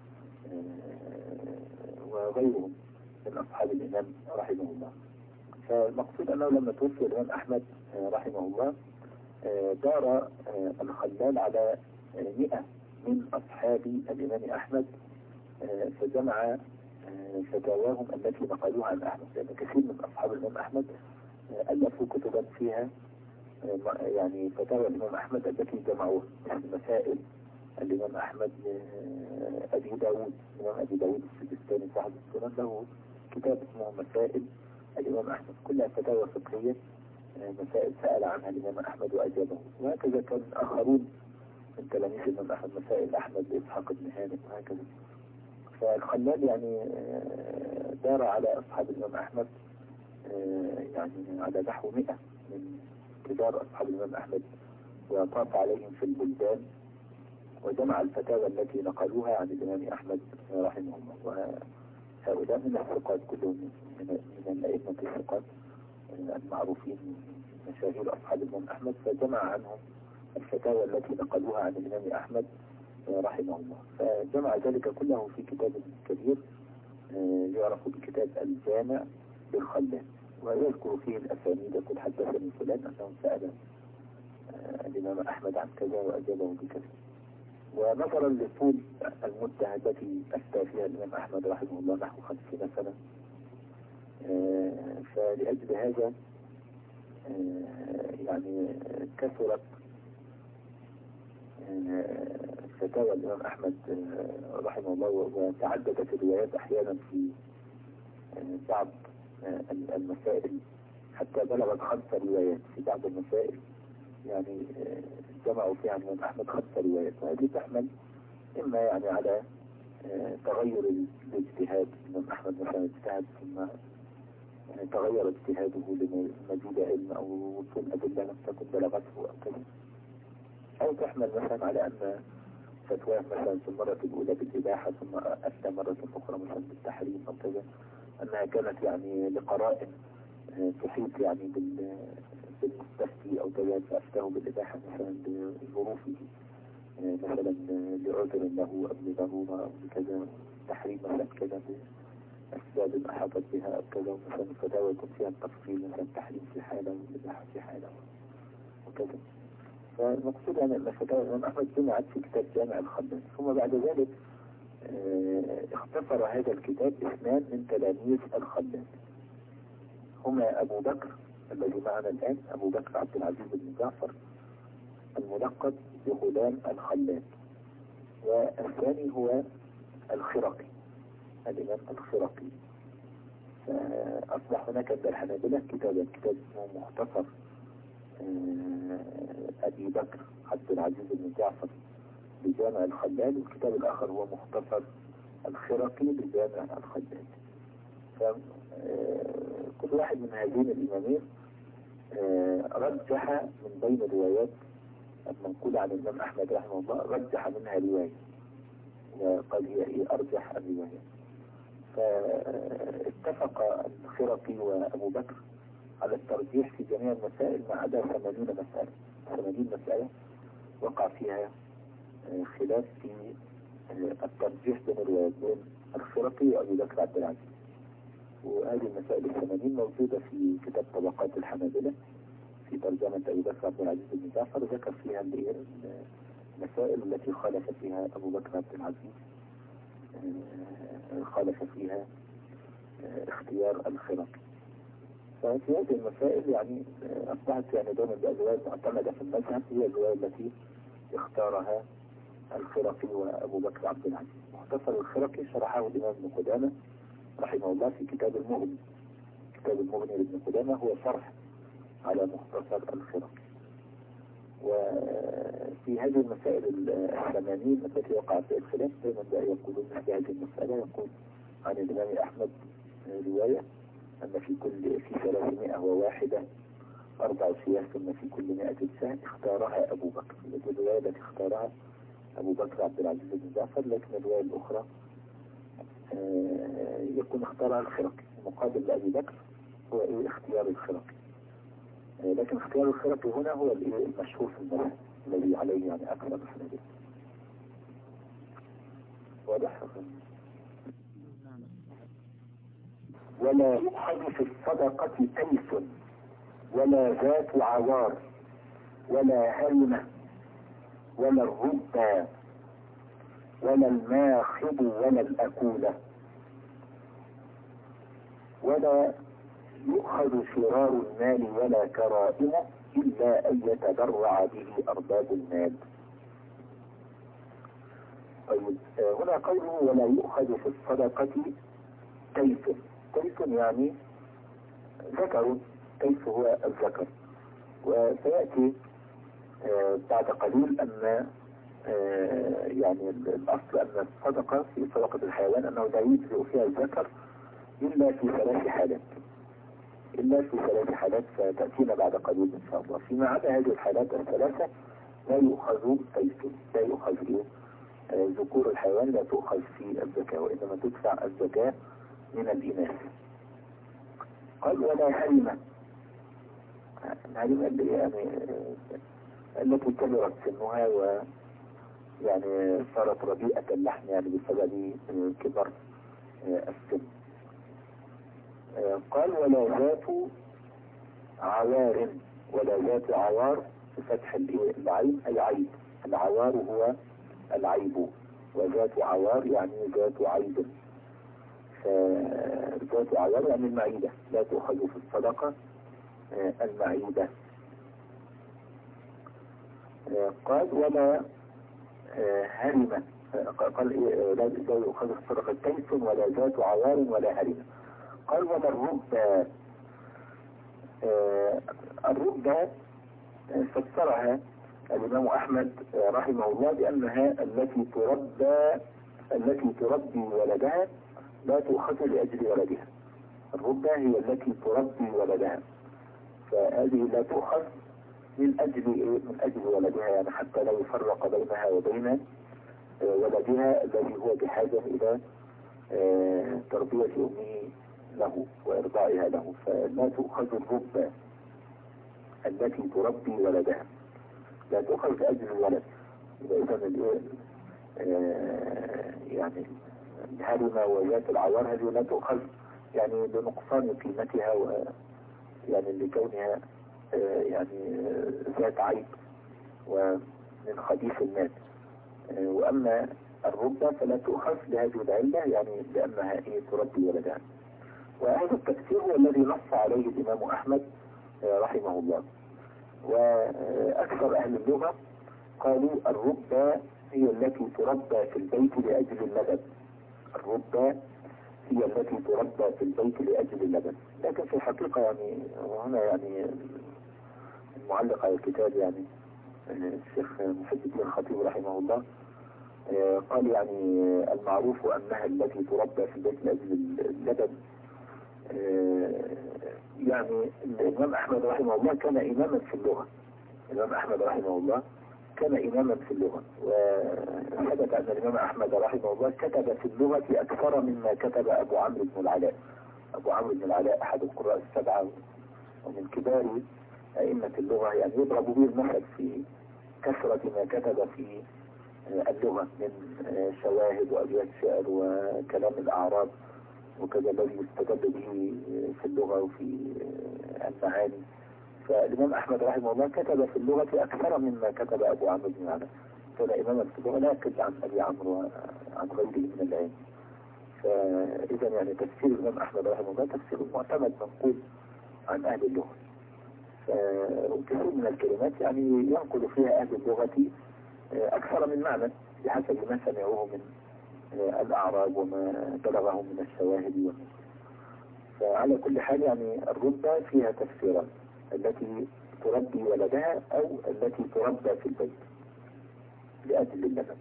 وغيرهم من أصحاب الإمام رحمه الله. فالمقصود أنه لما توفي الإمام أحمد رحمه الله دار الخلال على مئة من أصحاب الإمام أحمد، فجمع فتاواهم التي نقلوها عن أحمد، لأن كثير من أصحاب الإمام أحمد ألفوا كتبا فيها يعني فتاوى الإمام أحمد التي جمعوها، مثل مسائل الإمام أحمد. أبي داود الإمام أبي داود السجستاني صاحب السنن له كتاب اسمه مسائل الإمام أحمد، كلها فتاوى فقهية، مسائل سأل عنها الإمام أحمد وأجابه. وهكذا كان آخرون من تلاميذ الإمام أحمد، مسائل أحمد إسحاق بن هانئ وهكذا. فالخلال يعني دار على أصحاب الإمام أحمد يعني على نحو مئة من كبار أصحاب الإمام أحمد، وطاف عليهم في البلدان وجمع الفتاوى التي نقلوها عن الإمام أحمد رحمه الله. وهؤلاء من الثقات كلهم من, من الأئمة الثقات المعروفين مشاهير أصحاب الإمام أحمد، فجمع عنهم الفتاوى التي نقلوها عن الإمام أحمد رحمه الله، فجمع ذلك كله في كتاب كبير يعرف بكتاب الجامع للخلال، ويذكر فيه الأسانيد يقول حدثني فلان أنه سأل الإمام أحمد عن كذا وأجابه بكذا. ونظرا لطول المدة التي أفتى فيها الإمام أحمد رحمه الله نحو خمسين سنة، فلأجل هذا يعني كثرت فتاوى الإمام أحمد رحمه الله، وتعددت الروايات أحيانا في بعض المسائل حتى بلغت خمس روايات في بعض المسائل، يعني جمعوا فيها الإمام أحمد خمس روايات. وهذه تحمل إما يعني على تغير الاجتهاد، الإمام أحمد مثلا اجتهد ثم يعني تغير اجتهاده لمزيد علم أو وصول أدلة لم تكن بلغته أو كذا، أو تحمل مثلا على أن فتواه مثلا في المرة الأولى بالإباحة ثم أفتى مرة أخرى مثلا بالتحريم أو كذا، أنها كانت يعني لقرائن تحيط يعني بالمستفتي أو كذا، فأفتاه بالإباحة مثلا لظروفه، مثلا لعذر له أو لضرورة أو لكذا، تحريم مثلا كذا بأسباب أحاطت بها أو كذا، مثلا الفتاوى يكون فيها التفصيل مثلا تحريم في حالة والإباحة في حالة وهكذا. فالمقصود يعني أن فتاوى الإمام أحمد جمعت في كتاب جامع الخلال. ثم بعد ذلك اختصر هذا الكتاب اثنان من تلاميذ الخلال، هما أبو بكر الذي معنا الآن، أبو بكر عبد العزيز بن جعفر الملقب بغلام الخلال، والثاني هو الخرقي الإمام الخرقي. فأصبح هناك عند الحنابلة كتابا، كتاب اسمه مختصر أبي بكر عبد العزيز بن جعفر بجامع الخلال، والكتاب الآخر هو مختصر الخرقي بجامع الخلال. فكل واحد من هذين الإمامين رجح من بين الروايات المنقولة عن الإمام أحمد رحمه الله، رجح منها رواية وقال هي إيه أرجح الرواية. فاتفق الخرقي وأبو بكر على الترجيح في جميع المسائل ما عدا ثمانين مسألة. ثمانين مسألة وقع فيها خلاف في الترجيح بين الروايات بين الخرقي وأبي بكر عبد العزيز. وهذه المسائل الثمانين موجودة في كتاب طبقات الحنابلة في ترجمة أبي بكر عبد العزيز بن جعفر، ذكر فيها المسائل التي خالف فيها أبو بكر عبد العزيز، خالف فيها اختيار الخرقي. ففي هذه المسائل يعني أصبحت يعني دون الرواية معتمدة في المذهب هي الرواية التي اختارها الخرقي وأبو بكر عبد العزيز. مختصر الخرقي شرحه الإمام ابن قدامة رحمه الله في كتاب المغني. كتاب المغني لابن قدامة هو شرح على مختصر الخرقي. وفي هذه المسائل الثمانين التي وقع فيها الخلاف دائما يقولون في هذه المسألة، يقول عن الإمام أحمد رواية أن في كل في ثلاثمائة وواحدة أربع سياس ثم في كل مائة سهم اختارها أبو بكر. هذه الرواية التي اختارها أبو بكر عبد العزيز بن جعفر، لكن الرواية الأخرى يكون اختارها الخرقي مقابل لأبي بكر هو إيه اختيار الخرقي. لكن اختيار الخرقي هنا هو المشهور في المذهب الذي عليه يعني أكثر الحنابلة. واضح؟ ولا يؤخذ في الصدقة كيس ولا ذات عوار ولا هرمة ولا الربا ولا الماخض ولا الأكولة، ولا يؤخذ شرار المال ولا كرائمه إلا أن يتبرع به أرباب المال. طيب هنا قوله ولا يؤخذ في الصدقة كيس. كيس يعني ذكر، كيف هو الذكر. وسيأتي بعد قليل أن يعني الأصل أن الصدقة في صدقة الحيوان أنه لا يجزئ فيها الذكر إلا في ثلاث حالات، إلا في ثلاث حالات ستأتينا بعد قليل إن شاء الله. فيما عدا هذه الحالات الثلاثة لا يؤخذ كيس، لا يؤخذ ذكور الحيوان لا تؤخذ في الزكاة، وإنما تدفع الزكاة من الإناث. قال ولا هرمة. الهرمة اللي يعني التي كبرت سنها ويعني صارت رديئة اللحم يعني بسبب كبر السن. قال ولا ذات عوار، ولا ذات عوار بفتح العين أي عيب. العوار هو العيب، وذات عوار يعني ذات عيب. فذات عوار يعني المعيدة، لا تؤخذ في الصدقة المعيدة. قال ولا هرمة. قال لا يؤخذ في الصدقة كيس ولا ذات عوار ولا هرمة. قال ولا الربا. الربا فسرها الإمام أحمد رحمه الله بأنها التي تربى التي تربي ولدها لا تؤخذ لأجل ولدها. الربا هي التي تربي ولدها، فهذه لا تؤخذ من أجل من أجل ولدها، يعني حتى لا يفرق بينها وبين ولدها الذي هو بحاجة إلى تربية أمه له وإرضاعها له، فلا تؤخذ الربا التي تربي ولدها، لا تؤخذ لأجل الولد. إذا يعني الهرمة وذات العوار هذه لا تؤخذ يعني لنقصان قيمتها ويعني لكونها يعني ذات عيب ومن خبيث المال. وأما الربة فلا تؤخذ لهذه العلة، يعني لأنها إيه تربي ولدها. وهذا التفسير هو الذي نص عليه الإمام أحمد رحمه الله. وأكثر أهل اللغة قالوا الربة هي التي تربى في البيت لأجل اللبن. الربة هي التي تربى في البيت لأجل اللبن. لكن في الحقيقة يعني وهنا يعني المعلق على الكتاب يعني الشيخ محب الدين الخطيب رحمه الله قال يعني المعروف أنها التي تربى في البيت لأجل اللبن. يعني الإمام أحمد رحمه الله كان إماما في اللغة. الإمام أحمد رحمه الله كان إماما في اللغة، وثبت أن الإمام أحمد رحمه الله كتب في اللغة أكثر مما كتب أبو عمرو بن العلاء. أبو عمرو بن العلاء أحد القراء السبعة ومن كبار أئمة اللغة، يعني يضرب به المثل في كثرة ما كتب في اللغة من شواهد وأبيات شعر وكلام الأعراب وكذا الذي يستدل به في اللغة وفي المعاني. فالإمام أحمد رحمه الله كتب في اللغة أكثر مما كتب أبو عمرو بن العلاء. كان إماما في اللغة لا يكتب عن أبي عمرو وعن غيره من العلم. فإذا يعني تفسير الإمام أحمد رحمه الله تفسير معتمد منقول عن أهل اللغة. فكثير من الكلمات يعني ينقل فيها أهل اللغة أكثر من معنى بحسب ما سمعوه من الأعراب وما بلغهم من الشواهد والنصوص. فعلى كل حال يعني الربة فيها تفسيران: التي تربي ولدها أو التي تربى في البيت لأجل اللبن.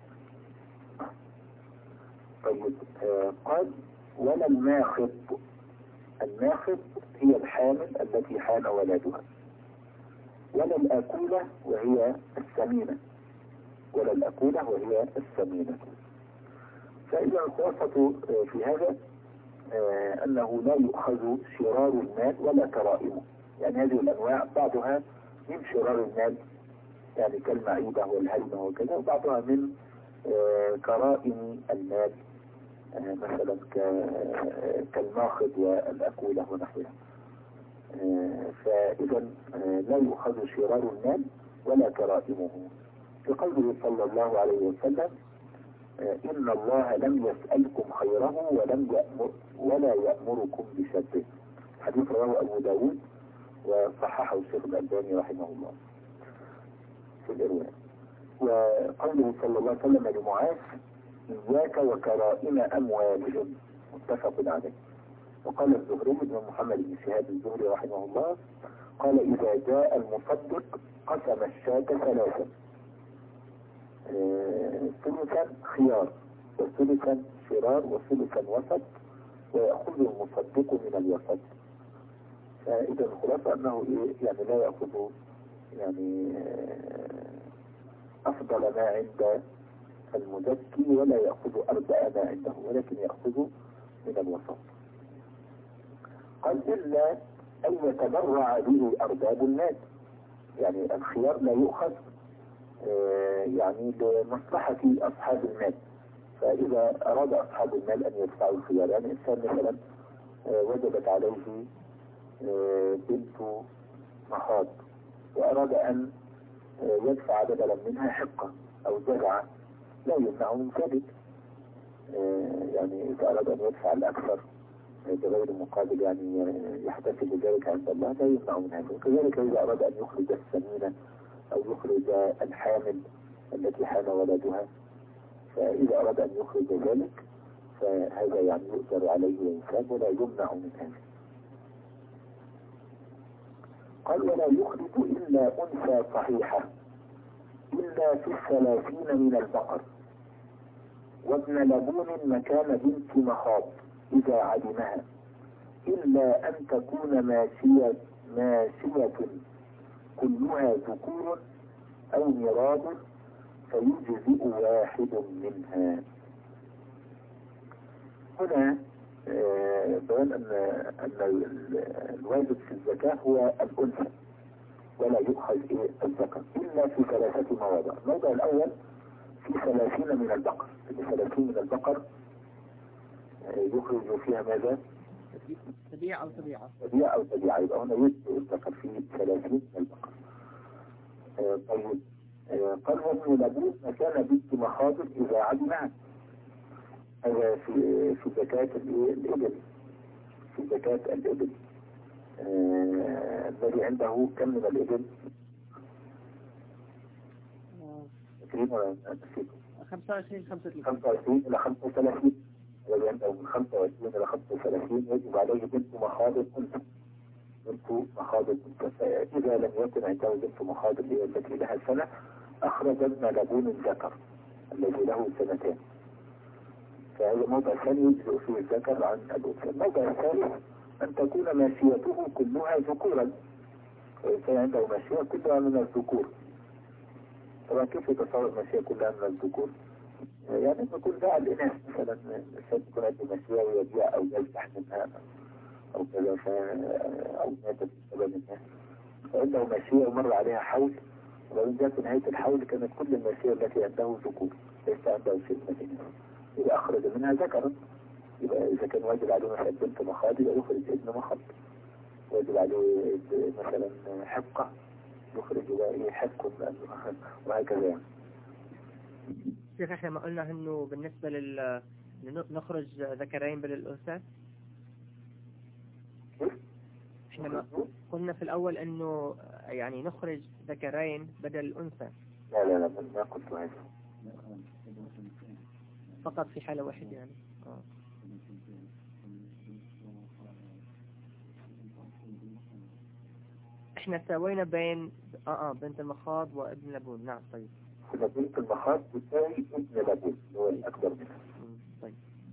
طيب آه قال ولا الماخض. الماخض هي الحامل التي حان ولادها. ولا الأكولة وهي السمينة. ولا الأكولة وهي السمينة. فإذا الخلاصة في هذا آه أنه لا يؤخذ شرار المال ولا كرائمه. يعني هذه الأنواع بعضها من شرار المال يعني كالمعيبة والهلمة وكذا، وبعضها من آه كرائم المال آه مثلا كالماخض والأكولة ونحوها. آه فإذا آه لا يؤخذ شرار المال ولا كرائمه. في قوله صلى الله عليه وسلم آه إن الله لم يسألكم خيره ولم يأمر ولا يأمركم بشره. حديث رواه أبو داود وصححه الشيخ الألباني رحمه الله في الإرواء. وقوله صلى الله عليه وسلم لمعاذ إياك وكرائم أموالهم، متفق عليه. وقال الزهري بن محمد بن شهاب الزهري رحمه الله قال إذا جاء المصدق قسم الشاة ثلاثا: ثلثا خيار وثلثا شرار وثلثا وسط ويأخذ المصدق من الوسط. فإذا الخلاصة أنه إيه يعني لا يأخذ يعني أفضل ما عند المزكي ولا يأخذ أردأ ما عنده، ولكن يأخذ من الوسط. قال إلا أن يتبرع به أرباب المال. يعني الخيار لا يؤخذ يعني لمصلحة أصحاب المال. فإذا أراد أصحاب المال أن يدفعوا الخيار، يعني إنسان مثلا وجبت عليه بنت مخاض وأراد أن يدفع بدلا منها حقة أو جزعة، لا يمنع من ذلك. يعني إذا أراد أن يدفع الأكثر بغير مقابل يعني يحتسب ذلك عند الله لا يمنع من هذا. وكذلك إذا أراد أن يخرج السمينة أو يخرج الحامل التي حان ولدها، فإذا أراد أن يخرج ذلك فهذا يعني يؤجر عليه ويثاب ولا يمنع من هذا. قال ولا يخرج إلا أنثى صحيحة إلا في الثلاثين من البقر وابن لبون مكان بنت مخاض إذا عدمها، إلا أن تكون ماشية ماشية كلها ذكور أو مراد فيجزئ واحد منها. هنا بيان أن أن الواجب في الزكاة هو الأنثى ولا يؤخذ الذكر إلا في ثلاثة مواضع. الموضع الأول في ثلاثين من البقر. في ثلاثين من البقر يخرج فيها ماذا؟ تبيع أو تبيعة تبيع أو تبيعة، يبقى هنا يجزئ الذكر في ثلاثين من البقر. آه طيب آه قال وابن لبون مكان بنت مخاضر إذا عدمها، هذا في في زكاة الإبل، في زكاة الإبل. آه الذي عنده كم من الإبل؟ تقريبا خمسة وعشرين خمسة خمسة وعشرين إلى خمسة وثلاثين، الذي عنده من خمسة وعشرين إلى خمسة وثلاثين يجب عليه بنت مخاضر أنثى، بنت مخاضر أنثى. فإذا لم يكن عنده بنت مخاضر هي التي لها سنة، أخرج ابن لبون الذكر الذي له سنتين، فهذا موضع ثاني يجزئ فيه الذكر عن الأنثى. الموضع الثالث أن تكون ماشيته كلها ذكورا، فإنسان عنده ماشية كلها من الذكور. طبعا كيف يتصور ماشية كلها من الذكور؟ يعني يكون باع الإناث مثلا، الإنسان يكون عنده ماشية ويبيع أو يذبح منها أو كذا، أو ماتت بسبب الناس، فعنده ماشية ومر عليها حول، وبعدين جاءت نهاية الحول كانت كل الماشية التي عنده ذكور، ليس عنده شيء من الإناث، إذا أخرج منها ذكرا. يبقى إذا كان واجب عليه مثلا بنت مخاض يبقى يخرج ابن مخاض، واجب عليه مثلا حقة يخرج بقى حق وهكذا يعني. شيخ احنا ما قلنا انه بالنسبة لل نخرج ذكرين بدل الأنثى؟ احنا ما قلنا في الأول انه يعني نخرج ذكرين بدل الأنثى. لا لا لا ما قلت هذا، فقط في حالة واحدة يعني. آه. احنا سوينا بين اه اه بنت المخاض وابن لبون. نعم طيب. بنت المخاض تساوي ابن لبون هو الأكبر منها. طيب.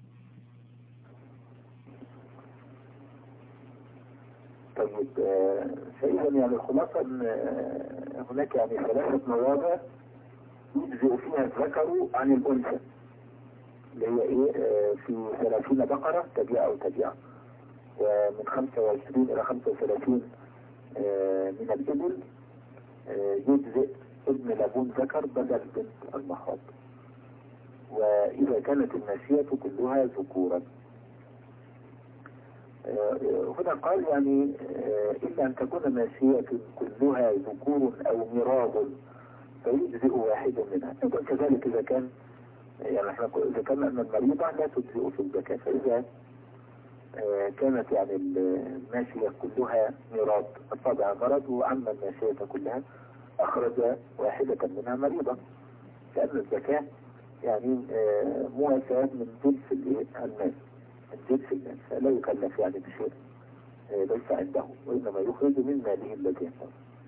طيب آه فإذا يعني الخلاصة أن آه هناك يعني ثلاثة مواضع يجزئ فيها الذكر عن الأنثى، اللي هي إيه آه في ثلاثين بقرة تبيع أو تبيع، ومن خمسة وعشرين إلى خمسة وثلاثين آه من الإبل آه يجزئ ابن لبون ذكر بدل بنت المخاض، وإذا كانت الماشية كلها ذكورا. هنا قال يعني إلا أن تكون ماشية كلها ذكور أو ميراض فيجزئ واحد منها. كذلك إذا كان يعني احنا ذكرنا أن المريضة لا تجزئ في الزكاة، فإذا كانت يعني الماشية كلها ميراض أصابها مرض وعم الماشية كلها أخرج واحدة منها مريضة، لأن الزكاة يعني مواساة من جنس المال، من جنس المال، فلا يكلف يعني بشيء ليس عنده، وإنما يخرج من ماله الذي عنده.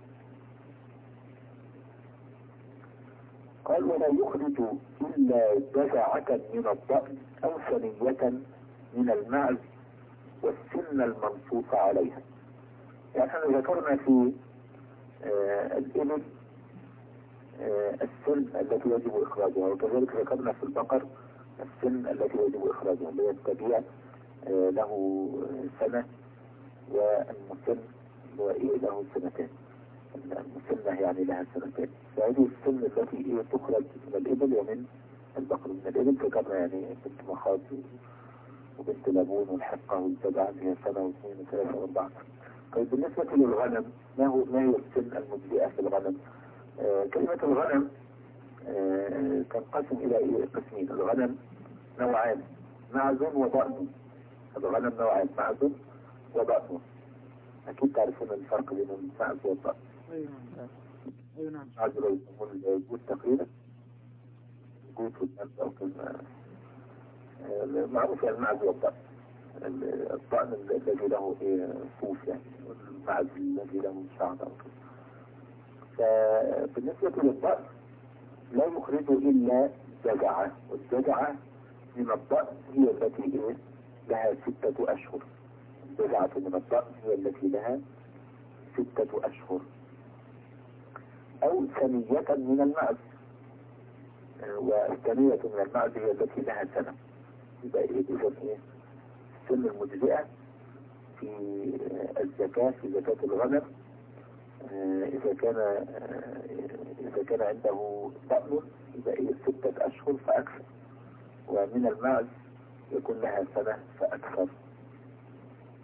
قال ولا يخرج إلا جزعة من الضأن أو ثنية من المعز والسن المنصوص عليها. يعني احنا ذكرنا في آه الإبل آه السن التي يجب إخراجها، وكذلك ذكرنا في البقر السن التي يجب إخراجها، اللي هي التبيع آه له سنة، والمسن هو إيه له سنتين، المسنة يعني لها سنتين. فهذه السن التي إيه تخرج من الإبل ومن البقر. من الإبل ذكرنا يعني بنت مخاض وبنت لبون والحقة والجدع اللي هي سنة واثنين وثلاثة وأربعة. طيب بالنسبة للغنم ما هو ما هي السن المجزئة في الغنم؟ آه كلمة الغنم آه تنقسم إلى إيه قسمين. الغنم نوعان، معز وضأن. الغنم نوعان، معز وضأن. أكيد تعرفون الفرق بين المعز والضأن. أيوة نعم. معز لو يسمون الجود تقريبا، الجود في النفس أو كلمة معروف يعني المعز والضأن. الضأن الذي له صوف يعني، والمعز الذي له شعر أو كذا. فبالنسبة للضأن لا يخرج إلا جزعة، والجزعة من الضأن هي التي لها ستة أشهر. الجزعة من الضأن هي التي لها ستة أشهر، أو ثنية من المعز، والثنية من المعز هي التي لها سنة. يبقى إيه إذا إيه السن المجزئة في الزكاة في زكاة الغنم إذا كان إذا كان عنده ضأن يبقى إيه ستة أشهر فأكثر، ومن المعز يكون لها سنة فأكثر.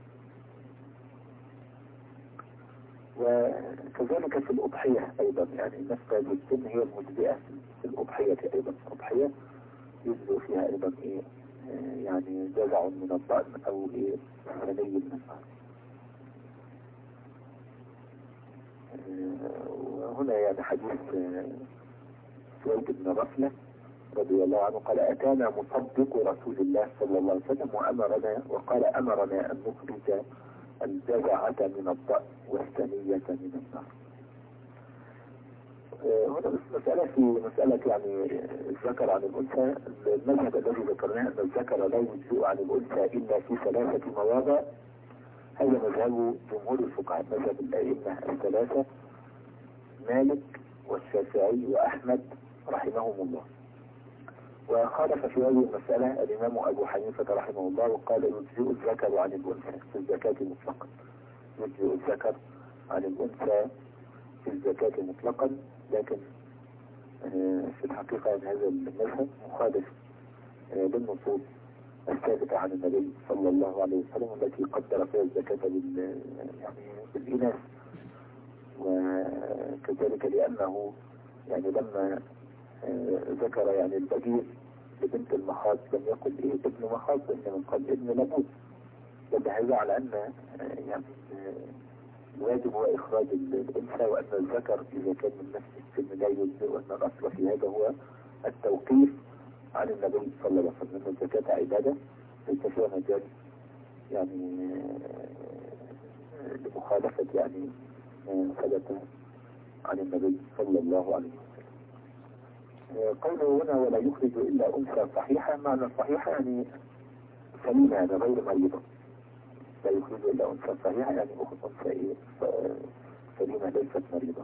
وكذلك في الأضحية أيضا، يعني نفس هذه السن هي المجزئة في الأضحية أيضا. الأضحية يجزئ فيها أيضا إيه يعني جزع من الضأن أو إيه ثني من الضأن. وهنا يعني حديث سويد بن رفلة رضي الله عنه قال أتانا مصدق رسول الله صلى الله عليه وسلم وأمرنا وقال أمرنا أن نخرج الجزعة من الضأن والثنية من النار. هنا مسألة في مسألة يعني الذكر عن الأنثى. المذهب الذي ذكرناه أن الذكر لا يجزئ عن الأنثى إلا في ثلاثة مواضع. هذا مذهب جمهور الفقهاء، مذهب الأئمة الثلاثة مالك والشافعي وأحمد رحمهم الله. وخالف في هذه المسألة الإمام أبو حنيفة رحمه الله وقال يجزئ الذكر عن الأنثى في الزكاة مطلقا. يجزئ الذكر عن الأنثى في الزكاة مطلقا، لكن في الحقيقة أن هذا المذهب مخالف للنصوص الثابتة عن النبي صلى الله عليه وسلم التي قدر فيها الزكاة بال يعني بالإناث. وكذلك لأنه يعني لما ذكر يعني البديل لبنت المخاض لم يقل إيه ابن مخاض إنما قال ابن لبود، يدل على أن يعني الواجب هو إخراج الأنثى، وأن الذكر إذا كان من نفس السن لا يجزئ، وأن الأصل في هذا هو التوقيف عن النبي صلى الله عليه وسلم. الزكاة عبادة ليس فيها مجال يعني لمخالفة يعني ثبت عن النبي صلى الله عليه وسلم. قوله هنا ولا يخرج إلا أنثى صحيحة، معنى صحيحة يعني سليمة يعني غير مريضة. لا يخرج إلا أنثى صحيحة يعني أنثى سليمة ليست مريضة.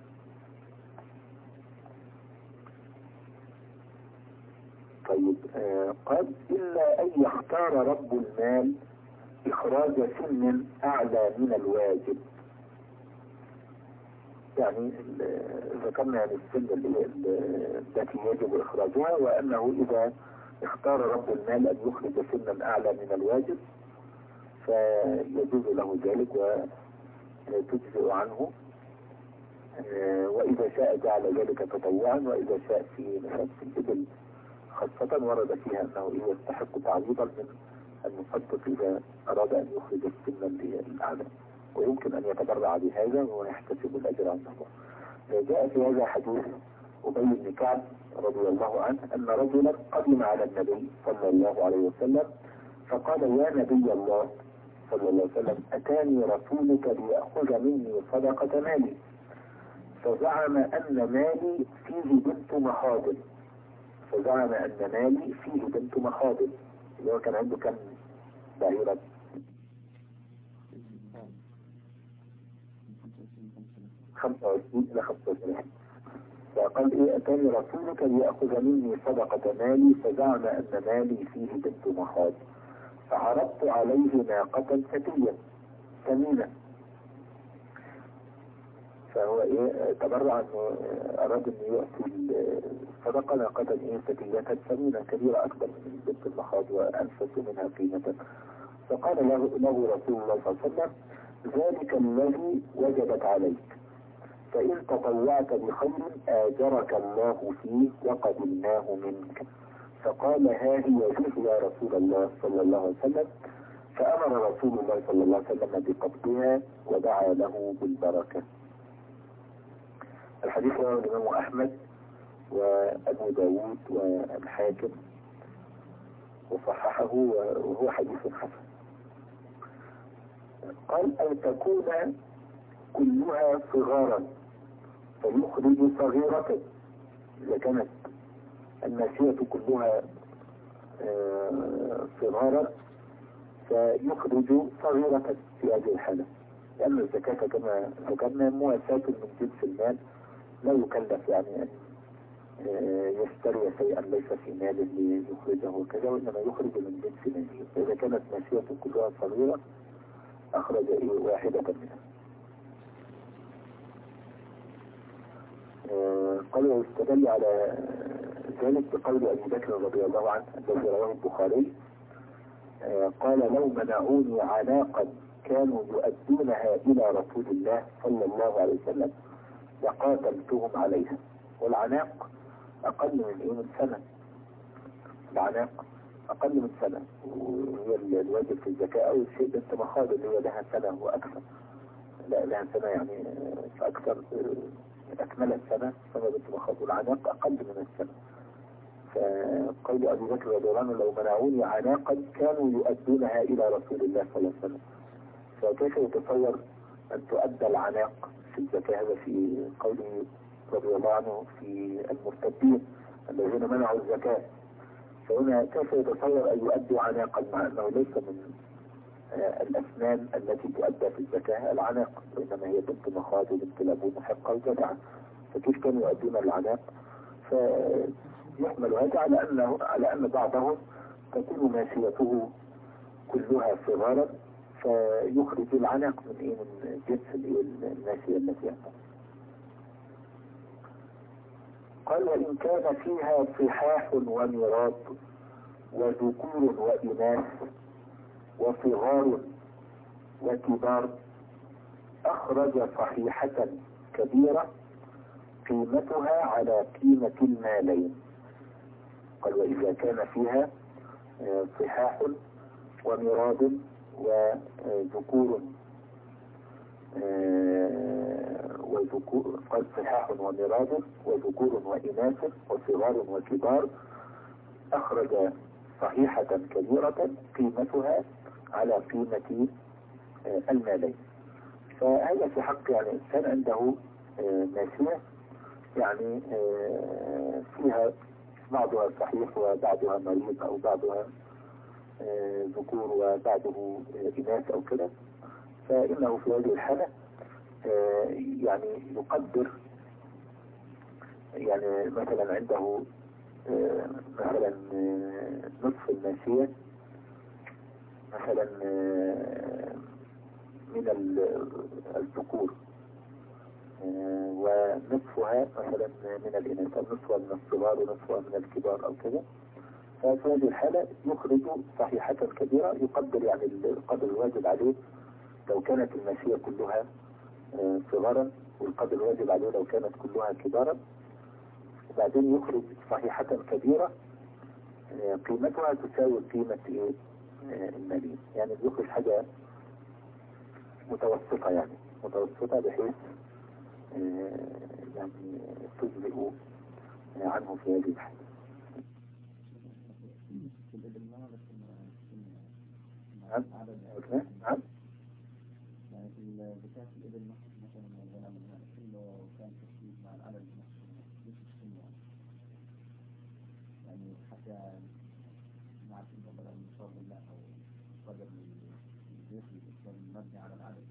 طيب آه قال إلا أن يختار رب المال إخراج سن أعلى من الواجب. يعني ذكرنا يعني السن التي يجب إخراجها، وأنه إذا اختار رب المال أن يخرج سنا أعلى من الواجب فيجوز له ذلك وتجزئ عنه، وإذا شاء جعل ذلك تطوعا، وإذا شاء في مثلا في الإبل خاصة ورد فيها أنه يستحق تعويضا من المصدق إذا أراد أن يخرج السن الأعلى، ويمكن أن يتبرع بهذا ويحتسب الأجر عند الله. جاء في هذا حديث أبي بن كعب رضي الله عنه أن رجلا قدم على النبي صلى الله عليه وسلم فقال يا نبي الله صلى الله عليه وسلم أتاني رسولك ليأخذ مني صدقة مالي، فزعم أن مالي فيه بنت مخاض فزعم أن مالي فيه بنت مخاض اللي هو كان عنده كم بعيرة خمسة وعشرين إلى خمسة وعشرين. فقال إيه أتاني رسولك ليأخذ مني صدقة مالي، فزعم أن مالي فيه بنت مخاض، فعرضت عليه ناقة فتية ثمينة. فهو إيه تبرع أنه أراد أن يؤتي الصدقة ناقة إيه فتية ثمينة كبيرة أكبر من بنت المخاض وأنفس منها قيمة. فقال له, له رسول الله صلى الله عليه وسلم ذلك الذي وجبت عليك، فإن تطوعت بخير آجرك الله فيه وقبلناه منك. فقال ها هي ذه يا رسول الله صلى الله عليه وسلم، فأمر رسول الله صلى الله عليه وسلم بقبضها ودعا له بالبركة. الحديث رواه الإمام أحمد وأبو داود والحاكم وصححه وهو حديث حسن. قال أن تكون كلها صغارا فيخرج صغيرة، إذا كانت الناشية كلها صغارا فيخرج صغيرة في هذه الحالة، لأن الزكاة كما ذكرنا مواساة من جنس المال، لا يكلف يعني أن يشتري شيئا ليس في ماله ليخرجه وكذا، وإنما يخرج من جنس ماله. فإذا كانت ناشية كلها صغيرة أخرج إيه واحدة منها. قال ويستدل على ذلك بقول أبي بكر رضي الله عنه الذي رواه البخاري قال لو منعوني عناقا كانوا يؤدونها إلى رسول الله صلى الله عليه وسلم لقاتلتهم عليها. والعناق أقل من إيه من سنة، العناق أقل من سنة، وهي الواجب في الزكاة أو الشيء بنت مخاض اللي هي لها سنة وأكثر، لا لها سنة يعني فأكثر أكمل السنة سنة بنت مخاض، والعناق أقل من السنة. فقول أبي بكر رضي الله عنه لو منعوني عناقا كانوا يؤدونها إلى رسول الله صلى الله عليه وسلم. فكيف يتصور أن تؤدى العناق في الزكاة؟ هذا في قوله رضي الله عنه في المرتدين الذين منعوا الزكاة. فهنا كيف يتصور أن يؤدوا عناقا مع أنه ليس من الأسنان التي تؤدى في الزكاة العناق، وإنما هي بنت مخاض وبنت لبون محقة وجدعة، فكيف كانوا يؤدون العناق؟ فيحمل هذا على أنه على أن بعضهم تكون ماشيته كلها صغارا فيخرج العناق من إيه من جنس الماشية التي يأتي. قال وإن كان فيها صحاح وميراث وذكور وإناث وصغار وكبار أخرج صحيحة كبيرة قيمتها على قيمة المالين. قال وإذا كان فيها صحاح وميراث وذكور وذكور قال صحاح وميراث وذكور وإناث وصغار وكبار أخرج صحيحة كبيرة قيمتها على قيمة المالين. فهذا في حق يعني إنسان عنده ماشية يعني فيها بعضها صحيح وبعضها مريض أو بعضها ذكور وبعضه إناث أو كده، فإنه في هذه الحالة يعني يقدر يعني مثلا عنده مثلا نصف الماشية مثلا من الذكور ونصفها مثلا من الإناث، نصفها من الصغار ونصفها من الكبار أو كذا. ففي هذه الحالة يخرج صحيحة كبيرة يقدر يعني القدر الواجب عليه لو كانت الماشية كلها صغارا، والقدر الواجب عليه لو كانت كلها كبارا، وبعدين يخرج صحيحة كبيرة قيمتها تساوي قيمة ايه المالين. يعني يخرج حاجة متوسطة يعني متوسطة بحيث يعني تجزئ عنه في هذه الحالة. نعم نعم يعني في الزكاة في الإبل مثلا الغنم كله كان تشبيه مع العدد مش السن يعني حتى نعرف إنه بدل النصاب ولا أو قدر الزيخي يكون مبني على العدد.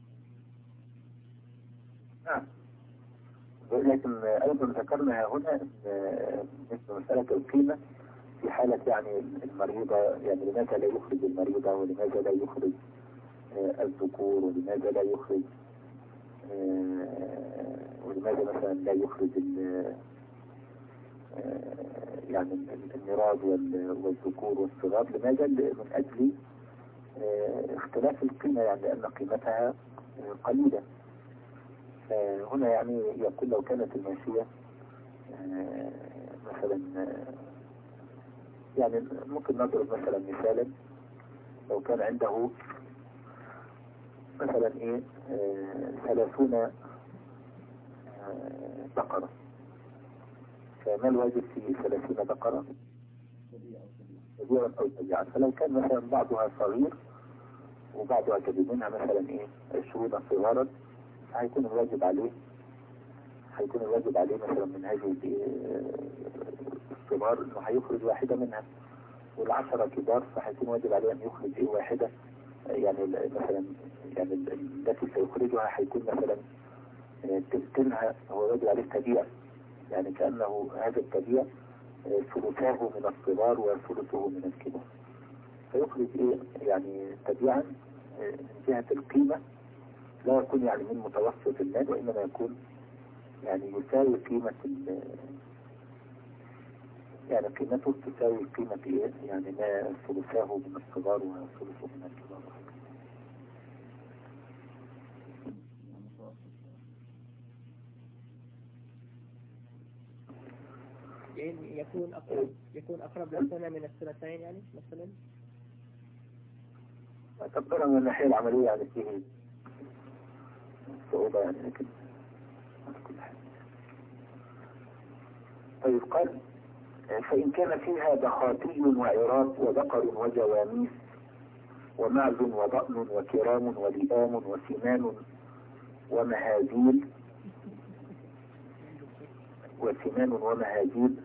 نعم. لكن أيضا ذكرنا هنا مثل مسألة القيمة في حالة يعني المريضة، يعني لماذا لا يخرج المريضة ولماذا لا يخرج الذكور ولماذا لا يخرج ولماذا مثلا لا يخرج يعني الميراث والذكور والصغار. لماذا؟ من أجل اختلاف القيمة، يعني لأن قيمتها قليلة. هنا يعني يقول لو كانت الماشية مثلا يعني ممكن نضرب مثلا مثالا، لو كان عنده مثلا ايه ثلاثون آه بقرة، فما الواجب في ثلاثين بقرة؟ كبيرا او سبيعا. فلو كان مثلا بعضها صغير وبعضها كبير، منها مثلا ايه عشرون صغارا، هيكون الواجب عليه هيكون الواجب عليه مثلا من هذه الصغار انه هيخرج واحدة منها، والعشرة كبار فهيكون واجب عليه ان يخرج ايه واحدة، يعني مثلا يعني التي سيخرجها هيكون مثلا تلتينها هو واجب عليه تبيع، يعني كأنه هذا التبيع ثلثاه من الصغار وثلثه من الكبار، فيخرج ايه يعني تبيعا من جهة القيمة لا يكون يعني من متوسط المال، وإنما يكون يعني يساوي قيمة يعني قيمته تساوي قيمة ايه يعني ما ثلثاه من الصغار وثلثه من الكبار. يعني يكون أقرب يكون أقرب للسنة من السنتين يعني مثلا. تقدر من الناحية العملية يعني فيه صعوبة يعني، لكن كل حاجة. طيب قال فإن كان فيها دخاتي وعراق وبقر وجواميس ومعز وضأن وكرام ولئام وسمان ومهازيل وسمان ومهازيل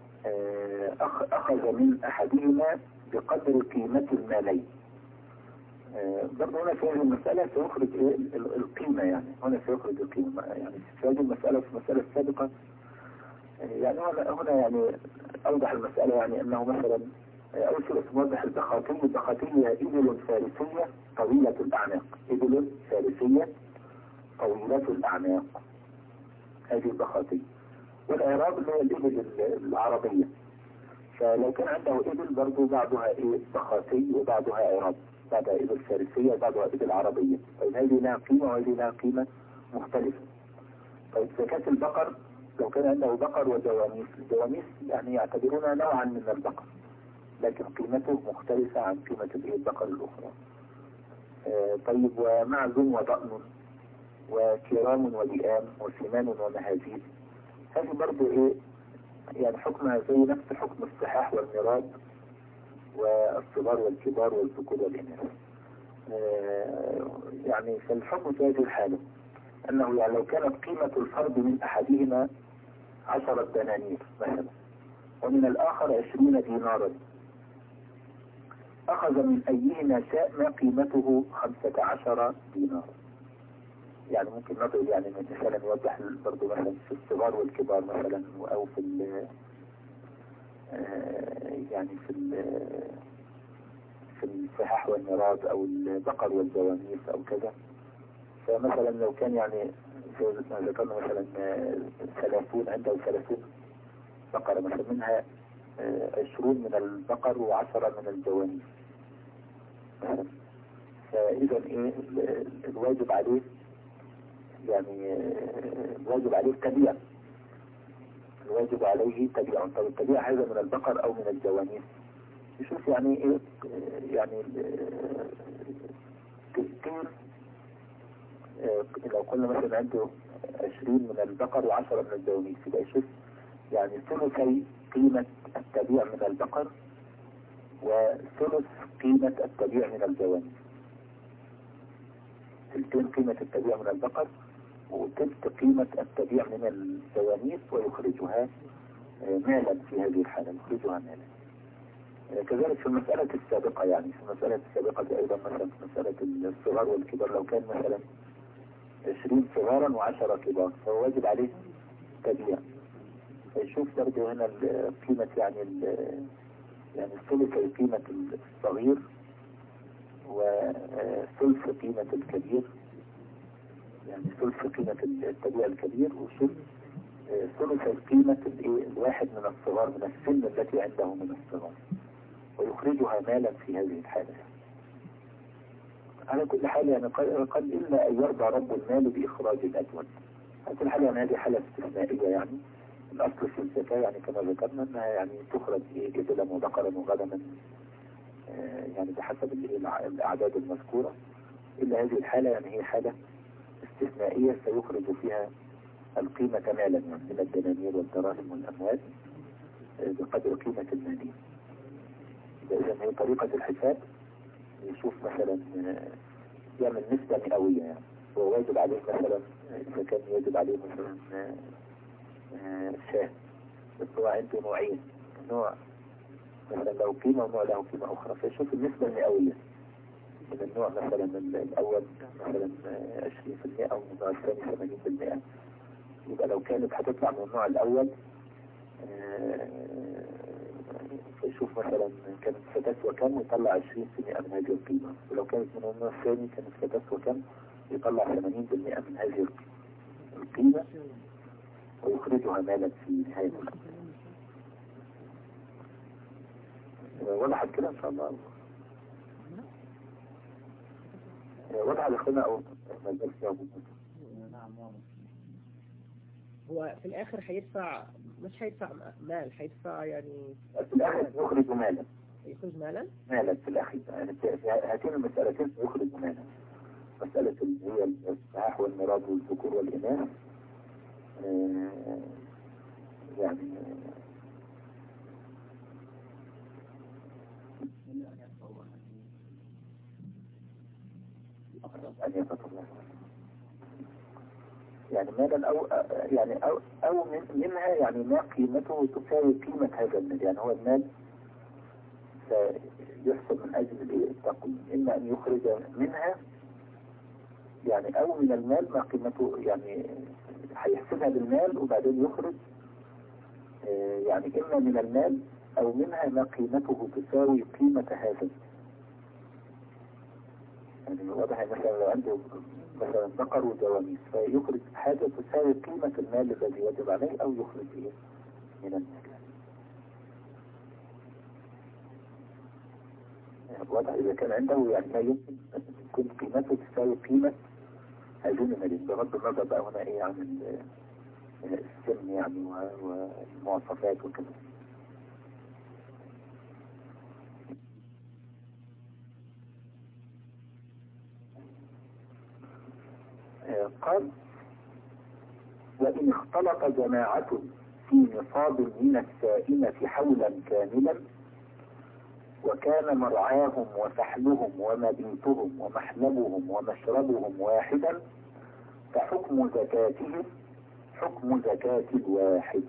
أخذ من أحدهما بقدر قيمة المالين. برضه هنا في هذه المسألة سيخرج القيمة، يعني هنا سيخرج القيمة، يعني في هذه المسألة في المسألة السابقة يعني هنا يعني أوضح المسألة، يعني أنه مثلا أول شيء موضح الدخاتي. الدخاتي هي إبل فارسية طويلة الأعناق، إبل فارسية طويلة الأعناق، هذه الدخاتي. والإعراب اللي هي الإبل العربية، فلو كان عنده إبل برضه بعضها إيه دخاتي وبعضها إعراب، بعضها إبل فارسية وبعضها إبل عربية. طيب هذه لها قيمة وهذه لها قيمة مختلفة. طيب زكاة البقر لو كان عنده بقر وجواميس، الجواميس يعني يعتبرونها نوعا من البقر لكن قيمته مختلفة عن قيمة البقر الأخرى. آه طيب ومعز وضأن وكرام ولئام وسمان ومهازيل، هذه برضو ايه يعني حكمها زي نفس حكم الصحاح والميراث والصغار والكبار والذكور والإناث. آه يعني فالحكم في هذه الحالة أنه يعني لو كانت قيمة الفرد من أحدهما عشرة دنانير مثلا ومن الآخر عشرين دينارا، أخذ من أيهما شاء ما قيمته خمسة عشر دينار. يعني ممكن نضرب يعني مثلا نوضح برضه مثلا في الصغار والكبار مثلا، أو في ال يعني في ال في الصحاح والميراث أو البقر والجواميس أو كذا. فمثلا لو كان يعني زي ما ذكرنا مثلا ثلاثون عنده ثلاثون بقرة مثلا، منها عشرون من البقر وعشرة من الجواميس مثلا، فإذا إيه الواجب عليه يعني الواجب عليه تبيع، الواجب عليه تبيع. طب التبيع هذا من البقر أو من الجواميس؟ يشوف يعني إيه يعني تسكين. لو قلنا مثلا عنده عشرين من البقر وعشرة من الجواميس يبقى يشوف يعني ثلثي قيمة التبيع من البقر وثلث قيمة التبيع من الجواميس، ثلثين قيمة التبيع من البقر وثلث قيمة التبيع من الجواميس، ويخرجها مالا في هذه الحالة، يخرجها مالا. كذلك في المسألة السابقة، يعني في المسألة السابقة أيضا مثلا في مسألة الصغار والكبار، لو كان مثلا عشرين صغارا وعشرة كبار فهو واجب عليه تبيع، فيشوف برضه هنا قيمة يعني يعني ثلث قيمة الصغير وثلث قيمة الكبير، يعني ثلث قيمة التبيع الكبير وثلث ثلث قيمة الواحد من الصغار من السن التي عنده من الصغار، ويخرجها مالا في هذه الحالة. على كل حال يعني قد إلا أن يرضى رب المال بإخراج الأجود. على كل حال يعني هذه حالة استثنائية، يعني الأصل في الزكاة يعني كما ذكرنا أنها يعني تخرج إبلا وبقرا وغنما يعني بحسب الأعداد المذكورة، إلا هذه الحالة يعني هي حالة استثنائية سيخرج فيها القيمة مالا يعني من الدنانير والدراهم والأموال بقدر قيمة المالين. إذا هي طريقة الحساب يشوف مثلا يعمل نسبة مئوية، يعني هو واجب عليه مثلا إذا كان يجب عليه مثلا شاه، بس هو عنده نوعين، نوع مثلا له قيمة ونوع له قيمة أخرى، فيشوف النسبة المئوية من النوع مثلا الأول مثلا عشرين بالمئة أو من النوع الثاني ثمانين بالمئة. يبقى لو كانت هتطلع من النوع الأول فيشوف مثلا كانت ستسوى كم ويطلع عشرين بالمئة من هذه القيمة، ولو كانت من النوع الثاني كانت ستسوى كم يطلع ثمانين بالمئة من هذه القيمة ويخرجها مالا في نهاية الأمر. وضحت كده إن شاء الله؟ وضح لأخونا أو ما زال فيها. هو في الآخر هيدفع، مش هيدفع مال، هيدفع يعني في الآخر يخرج مالا. يخرج مالا؟ مالا في الأخير، يعني هاتين المسألتين يخرج مالا. مسألة اللي هي الصحاح والمراد والذكور والإناث آه يعني أن يتطلع يعني مالا أو يعني أو أو من منها يعني ما قيمته تساوي قيمة هذا المال. يعني هو المال سيحصل من أجل التقويم، إما أن يخرج منها يعني أو من المال ما قيمته، يعني هيحسبها بالمال وبعدين يخرج يعني إما من المال أو منها ما قيمته تساوي قيمة هذا. يعني واضح مثلا لو عنده مثلا بقر وجواميس فيخرج حاجة تساوي قيمة المال الذي يجب عليه أو يخرج إيه من المال. يعني واضح إذا كان عنده يعني ما يمكن تكون قيمته تساوي قيمة هذين المالين بغض النظر بقى هنا إيه عن السن يعني والمواصفات وكذا. قال وإن اختلط جماعة في نصاب من السائمة حولا كاملا وكان مرعاهم وفحلهم ومبيتهم ومحلبهم ومشربهم واحدا فحكم زكاتهم حكم زكاة الواحد.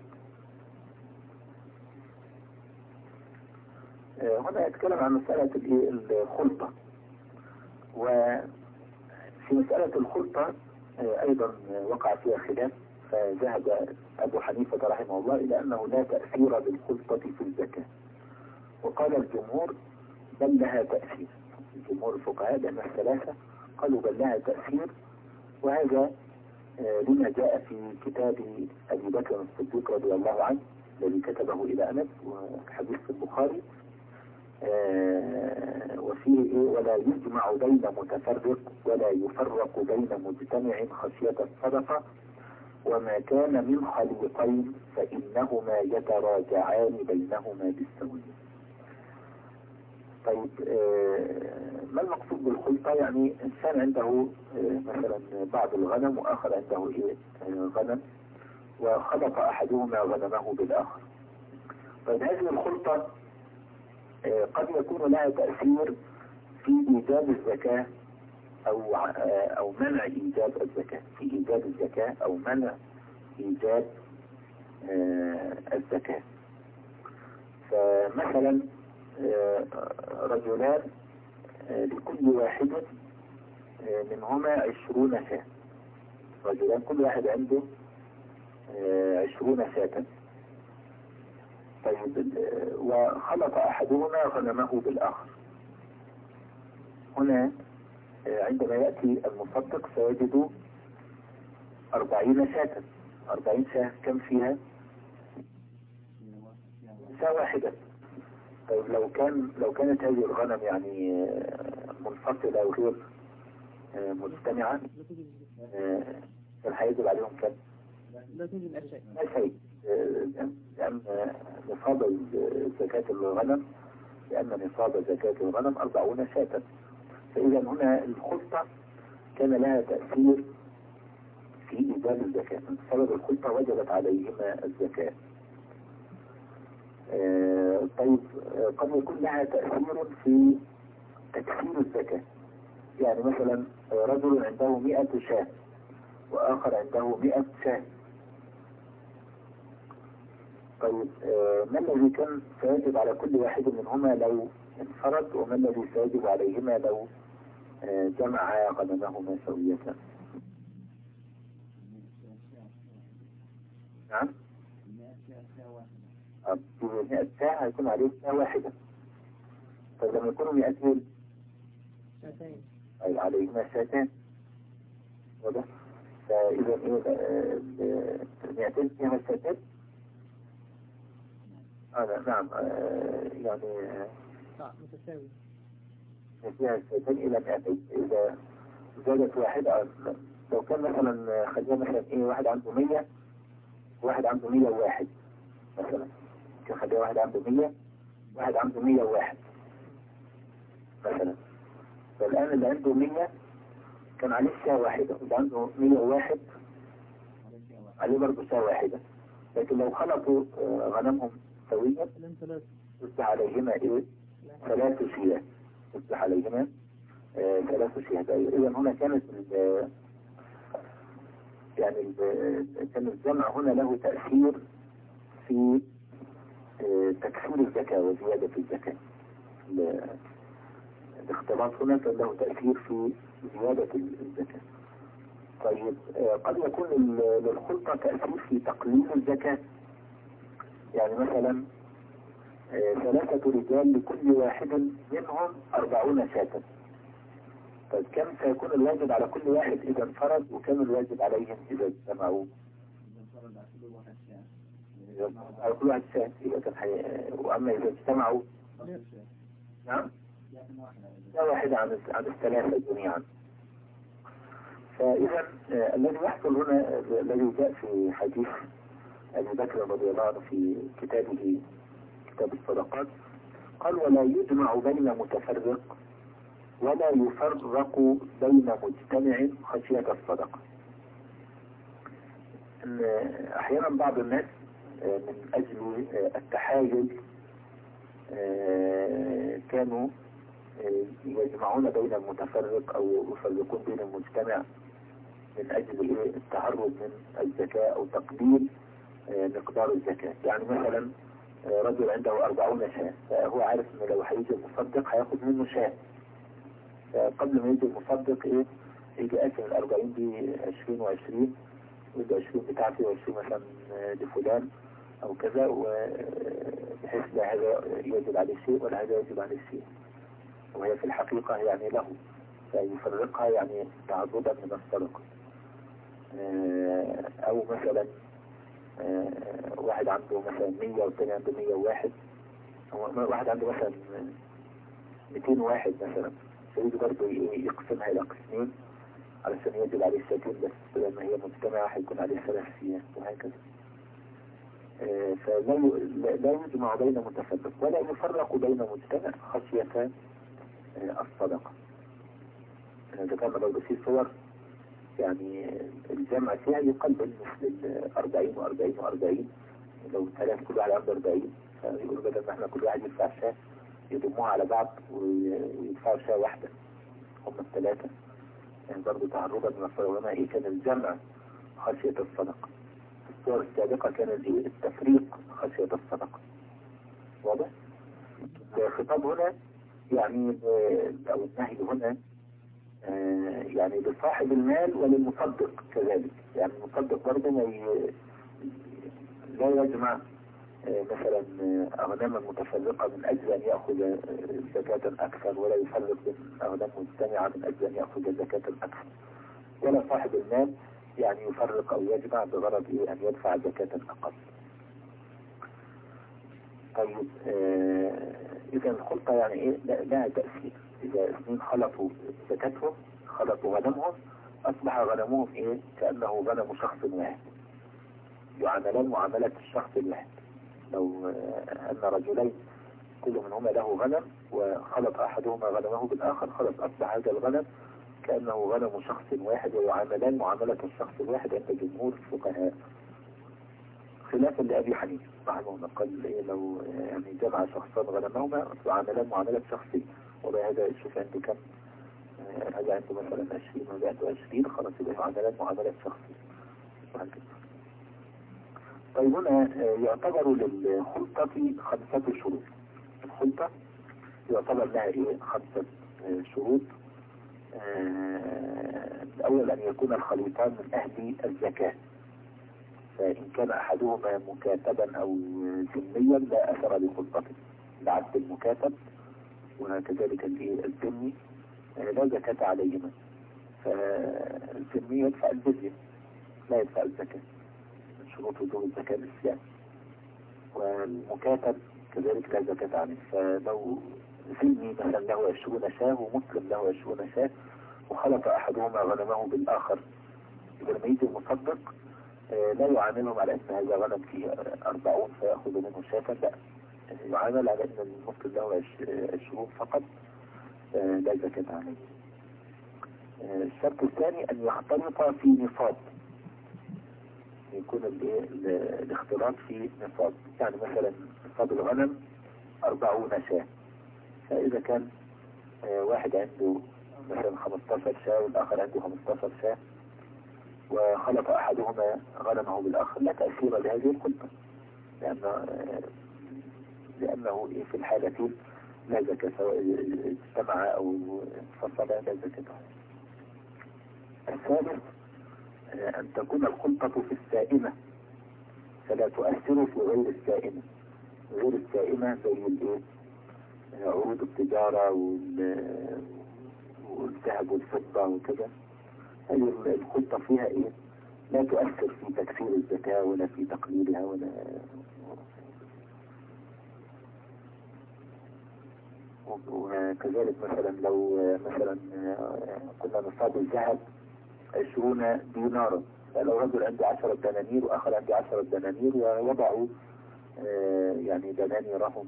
هنا يتكلم عن مسألة الخلطة، وفي مسألة الخلطة أيضا وقع فيها خلاف، فذهب أبو حنيفة رحمه الله إلى أنه لا تأثير بالخلطة في الزكاة، وقال الجمهور بل لها تأثير. جمهور الفقهاء لأن الثلاثة قالوا بل لها تأثير، وهذا لما جاء في كتاب أبي بكر الصديق رضي الله عنه الذي كتبه إلى أنس وحديث في البخاري وفيه إيه ولا يجمع بين متفرق ولا يفرق بين مجتمع خشية الصدقة وما كان من خليقين فإنهما يتراجعان بينهما بالسوية. طيب ما المقصود بالخلطة؟ يعني إنسان عنده مثلا بعض الغنم وآخر عنده إيه غنم وخلط أحدهما غنمه بالآخر. طيب هذه الخلطة قد يكون لها تأثير في إيجاب الزكاة أو أو منع إيجاب الزكاة، في إيجاب الزكاة أو منع إيجاب الزكاة. فمثلا رجلان لكل واحد منهما عشرون شاة، رجلان كل واحد عنده عشرون شاة. طيب وخلط أحدهما غنمه بالآخر. هنا عندما يأتي المصدق سيجد أربعين شاة. أربعين شاة كم فيها؟ شاة واحدة. طيب لو كان لو كانت هذه الغنم يعني منفصلة وغير مجتمعة كان هيجب عليهم كم؟ لا تجب لا شيء. لا شيء، لأن نصاب زكاة الغنم لأن نصاب زكاة الغنم أربعون شاة. فإذا هنا الخلطة كان لها تأثير في إيجاب الزكاة، من سبب الخلطة وجبت عليهما الزكاة. آه طيب آه قد يكون لها تأثير في تكثير الزكاة. يعني مثلا رجل عنده مئة شاة وآخر عنده مئة شاة. طيب آه ما الذي كان سيجب على كل واحد منهما لو انفرد، وما الذي سيجب عليهما لو آه جمع غنمهما سوية؟ نعم مئة شاة هيكون عليه شاة واحدة. طيب لما يكونوا مئتين شاتين أي عليهما شاتين. واضح؟ فإذا إيه مئتين فيها شاتين؟ آه نعم آه يعني لا متساوي فيها شاتين إلى مئتين. إذا زادت واحدة لو كان مثلا خلينا مثلا إيه واحد عنده مية واحد عنده مية وواحد مثلا، كان خليه واحد عنده مية، واحد عنده مية وواحد مثلا. فالآن اللي عنده مية كان عليه ساعة واحدة، واللي عنده مية وواحد عليه برضه ساعة واحدة. لكن لو خلطوا غنمهم سويا يصبح عليهما ايه؟ ثلاث شياه، يصبح عليهما آه ثلاث شياه. إذا هنا كانت يعني كان الجمع هنا له تأثير في آه تكسير الزكاة وزيادة الزكاة. الاختلاط هنا كان له تأثير في زيادة الزكاة. طيب آه قد يكون للخلطة تأثير في تقليل الزكاة. يعني مثلا آه ثلاثة رجال لكل واحد منهم أربعون شاة. طيب كم سيكون الواجب على كل واحد إذا انفرد، وكم الواجب عليهم إذا اجتمعوا؟ على كل واحد شاة. إذا كان حي... وأما إذا اجتمعوا نعم لا واحد عن عن الثلاثة جميعا. فإذا آه الذي يحصل هنا الذي جاء في حديث أبي بكر رضي الله عنه في كتابه كتاب الصدقات قال: ولا يجمع بين متفرق ولا يفرق بين مجتمع خشية الصدقة. إن أحيانا بعض الناس من أجل التحايل كانوا يجمعون بين المتفرق أو يفرقون بين المجتمع من أجل التهرب من الزكاة أو تقليل مقدار الزكاة. يعني مثلا رجل عنده أربعون شاة، فهو عارف إنه لو هيجي المصدق هياخد منه شاة، فقبل ما يجي المصدق إيه يجي قاسم الأربعين دي عشرين وعشرين، ويجي عشرين بتاعتي وعشرين مثلا لفلان أو كذا، وبحيث لا هذا يجب عليه شيء ولا هذا يجب عليه شيء، وهي في الحقيقة يعني له، فيفرقها يعني تعرضا من الصدقة. أو مثلا واحد عنده مثلا مية والثاني عنده مية وواحد، واحد عنده مثلا مئتين واحد مثلا، فيجي برضه يقسمها إلى قسمين علشان يجب عليه الشاتين بس، لما هي مجتمعة هيكون عليه ثلاث سياح وهكذا. فلا لا يجمع بين متفرق ولا يفرق بين مجتمع خشية الصدقة. ذكرنا برضه في صور يعني الجمع فيها يقلل مثل الأربعين وأربعين وأربعين، لو ثلاث كل واحد عنده أربعين، فيقولوا بدل ما احنا كل واحد يدفع شاة يضموها على بعض ويدفعوا شاة واحدة هم الثلاثة، يعني برضه تعرضا من الصدقة. ايه كان الجمع خشية الصدقة. في الصور السابقة كان التفريق خشية الصدقة. واضح؟ الخطاب هنا يعني او النهي هنا آه يعني لصاحب المال وللمصدق كذلك. يعني المصدق برضه ما ي... لا يجمع آه مثلا أغناما متفرقة من أجل أن يأخذ زكاة أكثر، ولا يفرق بين أغنام مجتمعة من أجل أن يأخذ زكاة أكثر، ولا صاحب المال يعني يفرق أو يجمع بغرض إيه أن يدفع زكاة أقل. طيب آه إذا الخلطة يعني إيه لها تأثير. إذا اثنين خلطوا زكاتهم خلطوا غنمهم أصبح غنمهم إيه كأنه غنم شخص واحد، يعاملان معاملة الشخص الواحد. لو أن رجلين كل منهما له غنم وخلط أحدهما غنمه بالآخر خلط أصبح هذا الغنم كأنه غنم شخص واحد، ويعاملان معاملة الشخص الواحد عند جمهور الفقهاء، خلافا لأبي حنيفة رحمه الله. قال إيه لو يعني جمع شخصان غنمهما يعاملان معاملة شخصي، ولا هذا شوف عنده كم، هذا عنده مثلا عشرين وهذا عنده عشرين، خلاص يبقى معاملات معاملة شخصي وهكذا. طيب هنا يعتبر للخلطة خمسة شروط. الخلطة يعتبر لها ايه خمسة شروط. الأول أن يكون الخليطان من أهل الزكاة، فإن كان أحدهما مكاتبا أو ذميا لا أثر لخلطته، العبد المكاتب وكذلك الذمي لا زكاة عليهما. فالذمي يدفع الجزية لا يدفع الزكاة، من شروط وجوب الزكاة الإسلام. والمكاتب كذلك لا زكاة عليه. فلو ذمي مثلا له عشرون شاة ومسلم له عشرون شاة وخلط أحدهما غنمه بالآخر، إذا لما يجي المصدق لا يعاملهم على ان هذا غنم فيه أربعون فيأخذ منه شاة، لا، يعامل على ان المفطر له عشرون فقط لا زكاة عليه. الشرط الثاني ان يختلط في نصاب، يكون الاختلاط في نصاب، يعني مثلا نصاب الغنم أربعون شاة، فإذا كان واحد عنده مثلا خمستاشر شاة والآخر عنده خمستاشر شاة وخلط أحدهما غنمه بالآخر لا تأثير لهذه الخلطة، لأنه, لأنه في الحالتين لا زكاة، سواء اجتمع أو انفصل لا زكاة. الثالث أن تكون الخلطة في السائمة فلا تؤثر في غير السائمة. غير السائمة زي الايه عروض التجارة والذهب والفضة وكذا، هذه الخلطة فيها ايه لا تؤثر في تكثير الزكاة ولا في تقليلها ولا. وكذلك مثلا لو مثلا كنا نصاب الذهب عشرون دينارا، فلو رجل عنده عشرة دنانير واخر عنده عشرة دنانير ووضعوا يعني دنانيرهم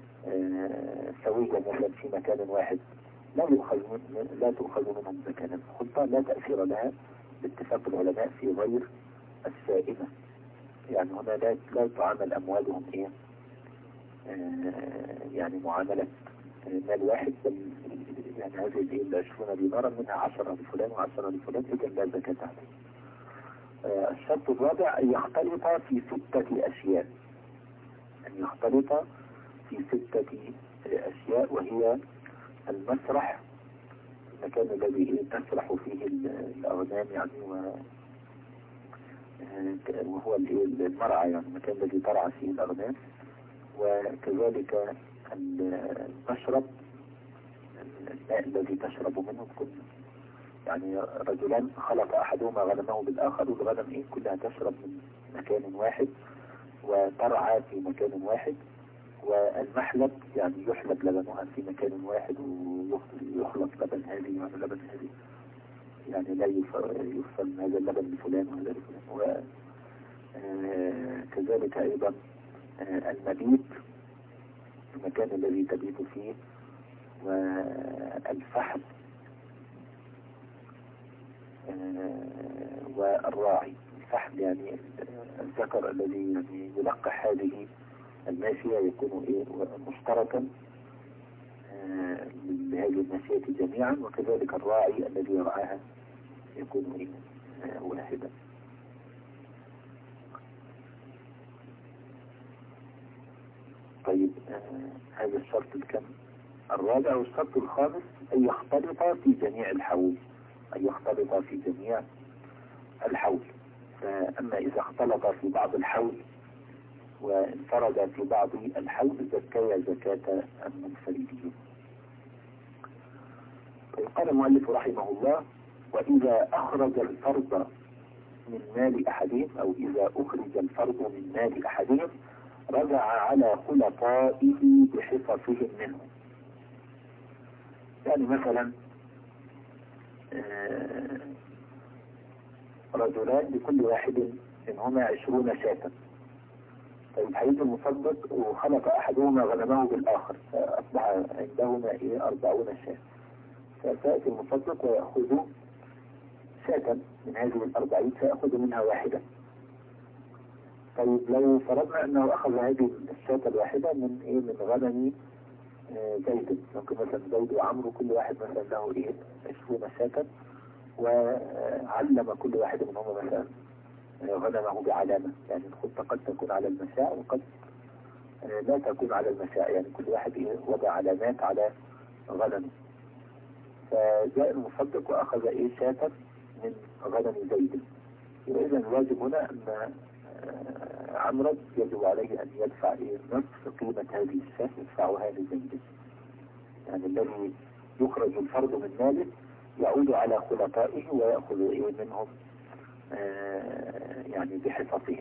سويا مثلا في مكان واحد لا يؤخذ من لا تؤخذ منهم زكاة. الخلطة لا تأثير لها باتفاق العلماء في غير السائمة، يعني هنا لا لا تعامل أموالهم إيه يعني معاملة مال واحد، بل يعني هذه الإيه العشرون دينارا منها عشرة لفلان وعشرة لفلان، إذا لا زكاة عليه. الشرط الرابع أن يختلط في ستة أشياء، أن يختلط في ستة أشياء، وهي المسرح، المكان الذي تسرح فيه الأغنام يعني، وهو المرعى يعني المكان الذي ترعى فيه الأغنام، وكذلك المشرب، الماء الذي تشرب منه، كل يعني رجلان خلط أحدهما غنمه بالآخر والغنم إيه كلها تشرب من مكان واحد وترعى في مكان واحد، والمحلب يعني يحلب لبنها في مكان واحد ويخلط لبن هذه وهذا لبن هذه، يعني لا يفصل هذا اللبن لفلان وهذا لفلان. وكذلك أيضا المبيت، المكان الذي تبيت فيه، والفحم والراعي. الفحم يعني الذكر الذي يعني يلقح هذه الماشية يكون إيه مشتركا لهذه الماشية جميعا، وكذلك الراعي الذي يرعاها يكون إيه واحدا. طيب آه هذا الشرط الكم الرابع. والشرط الخامس أن يختلط في جميع الحول، أن يختلط في جميع الحول. فأما إذا اختلط في بعض الحول وانفرد في بعض الحول زكايا زكاة المنفردين. قال المؤلف رحمه الله: وإذا أخرج الفرد من مال أحدهم، أو إذا أخرج الفرد من مال أحدهم رجع على خلطائه بحصصهم منه. يعني مثلا رجلان لكل واحد منهما عشرون شاة، طيب هيجي المصدق وخلط أحدهما غنمه بالآخر فأصبح عندهما إيه أربعون شاة، فسيأتي المصدق ويأخذ شاة من هذه الأربعين فيأخذ منها واحدة. طيب لو فرضنا أنه أخذ هذه الشاة الواحدة من إيه من غنم زيد، ممكن مثلا زيد وعمرو كل واحد مثلا له إيه عشرون شاة، وعلم كل واحد منهما مثلا غنمه بعلامة، يعني الخطة قد تكون على المشاع وقد لا تكون على المشاع، يعني كل واحد وضع علامات على غنمه. فجاء المصدق وأخذ إيه شاة من غنم زيد، وإذا الواجب هنا أن عمرو يجب عليه أن يدفع إيه نصف قيمة هذه الشاة يدفعها لزيد، يعني الذي يخرج الفرد من ماله يعود على خلطائه ويأخذ إيه منهم آه يعني بحصصهم.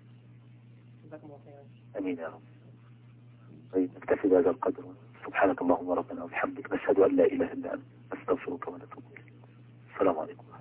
أمين يا رب. طيب نكتفي بهذا القدر. سبحانك اللهم ربنا وبحمدك نشهد أن لا إله إلا أنت نستغفرك ونتوب إليك. السلام عليكم.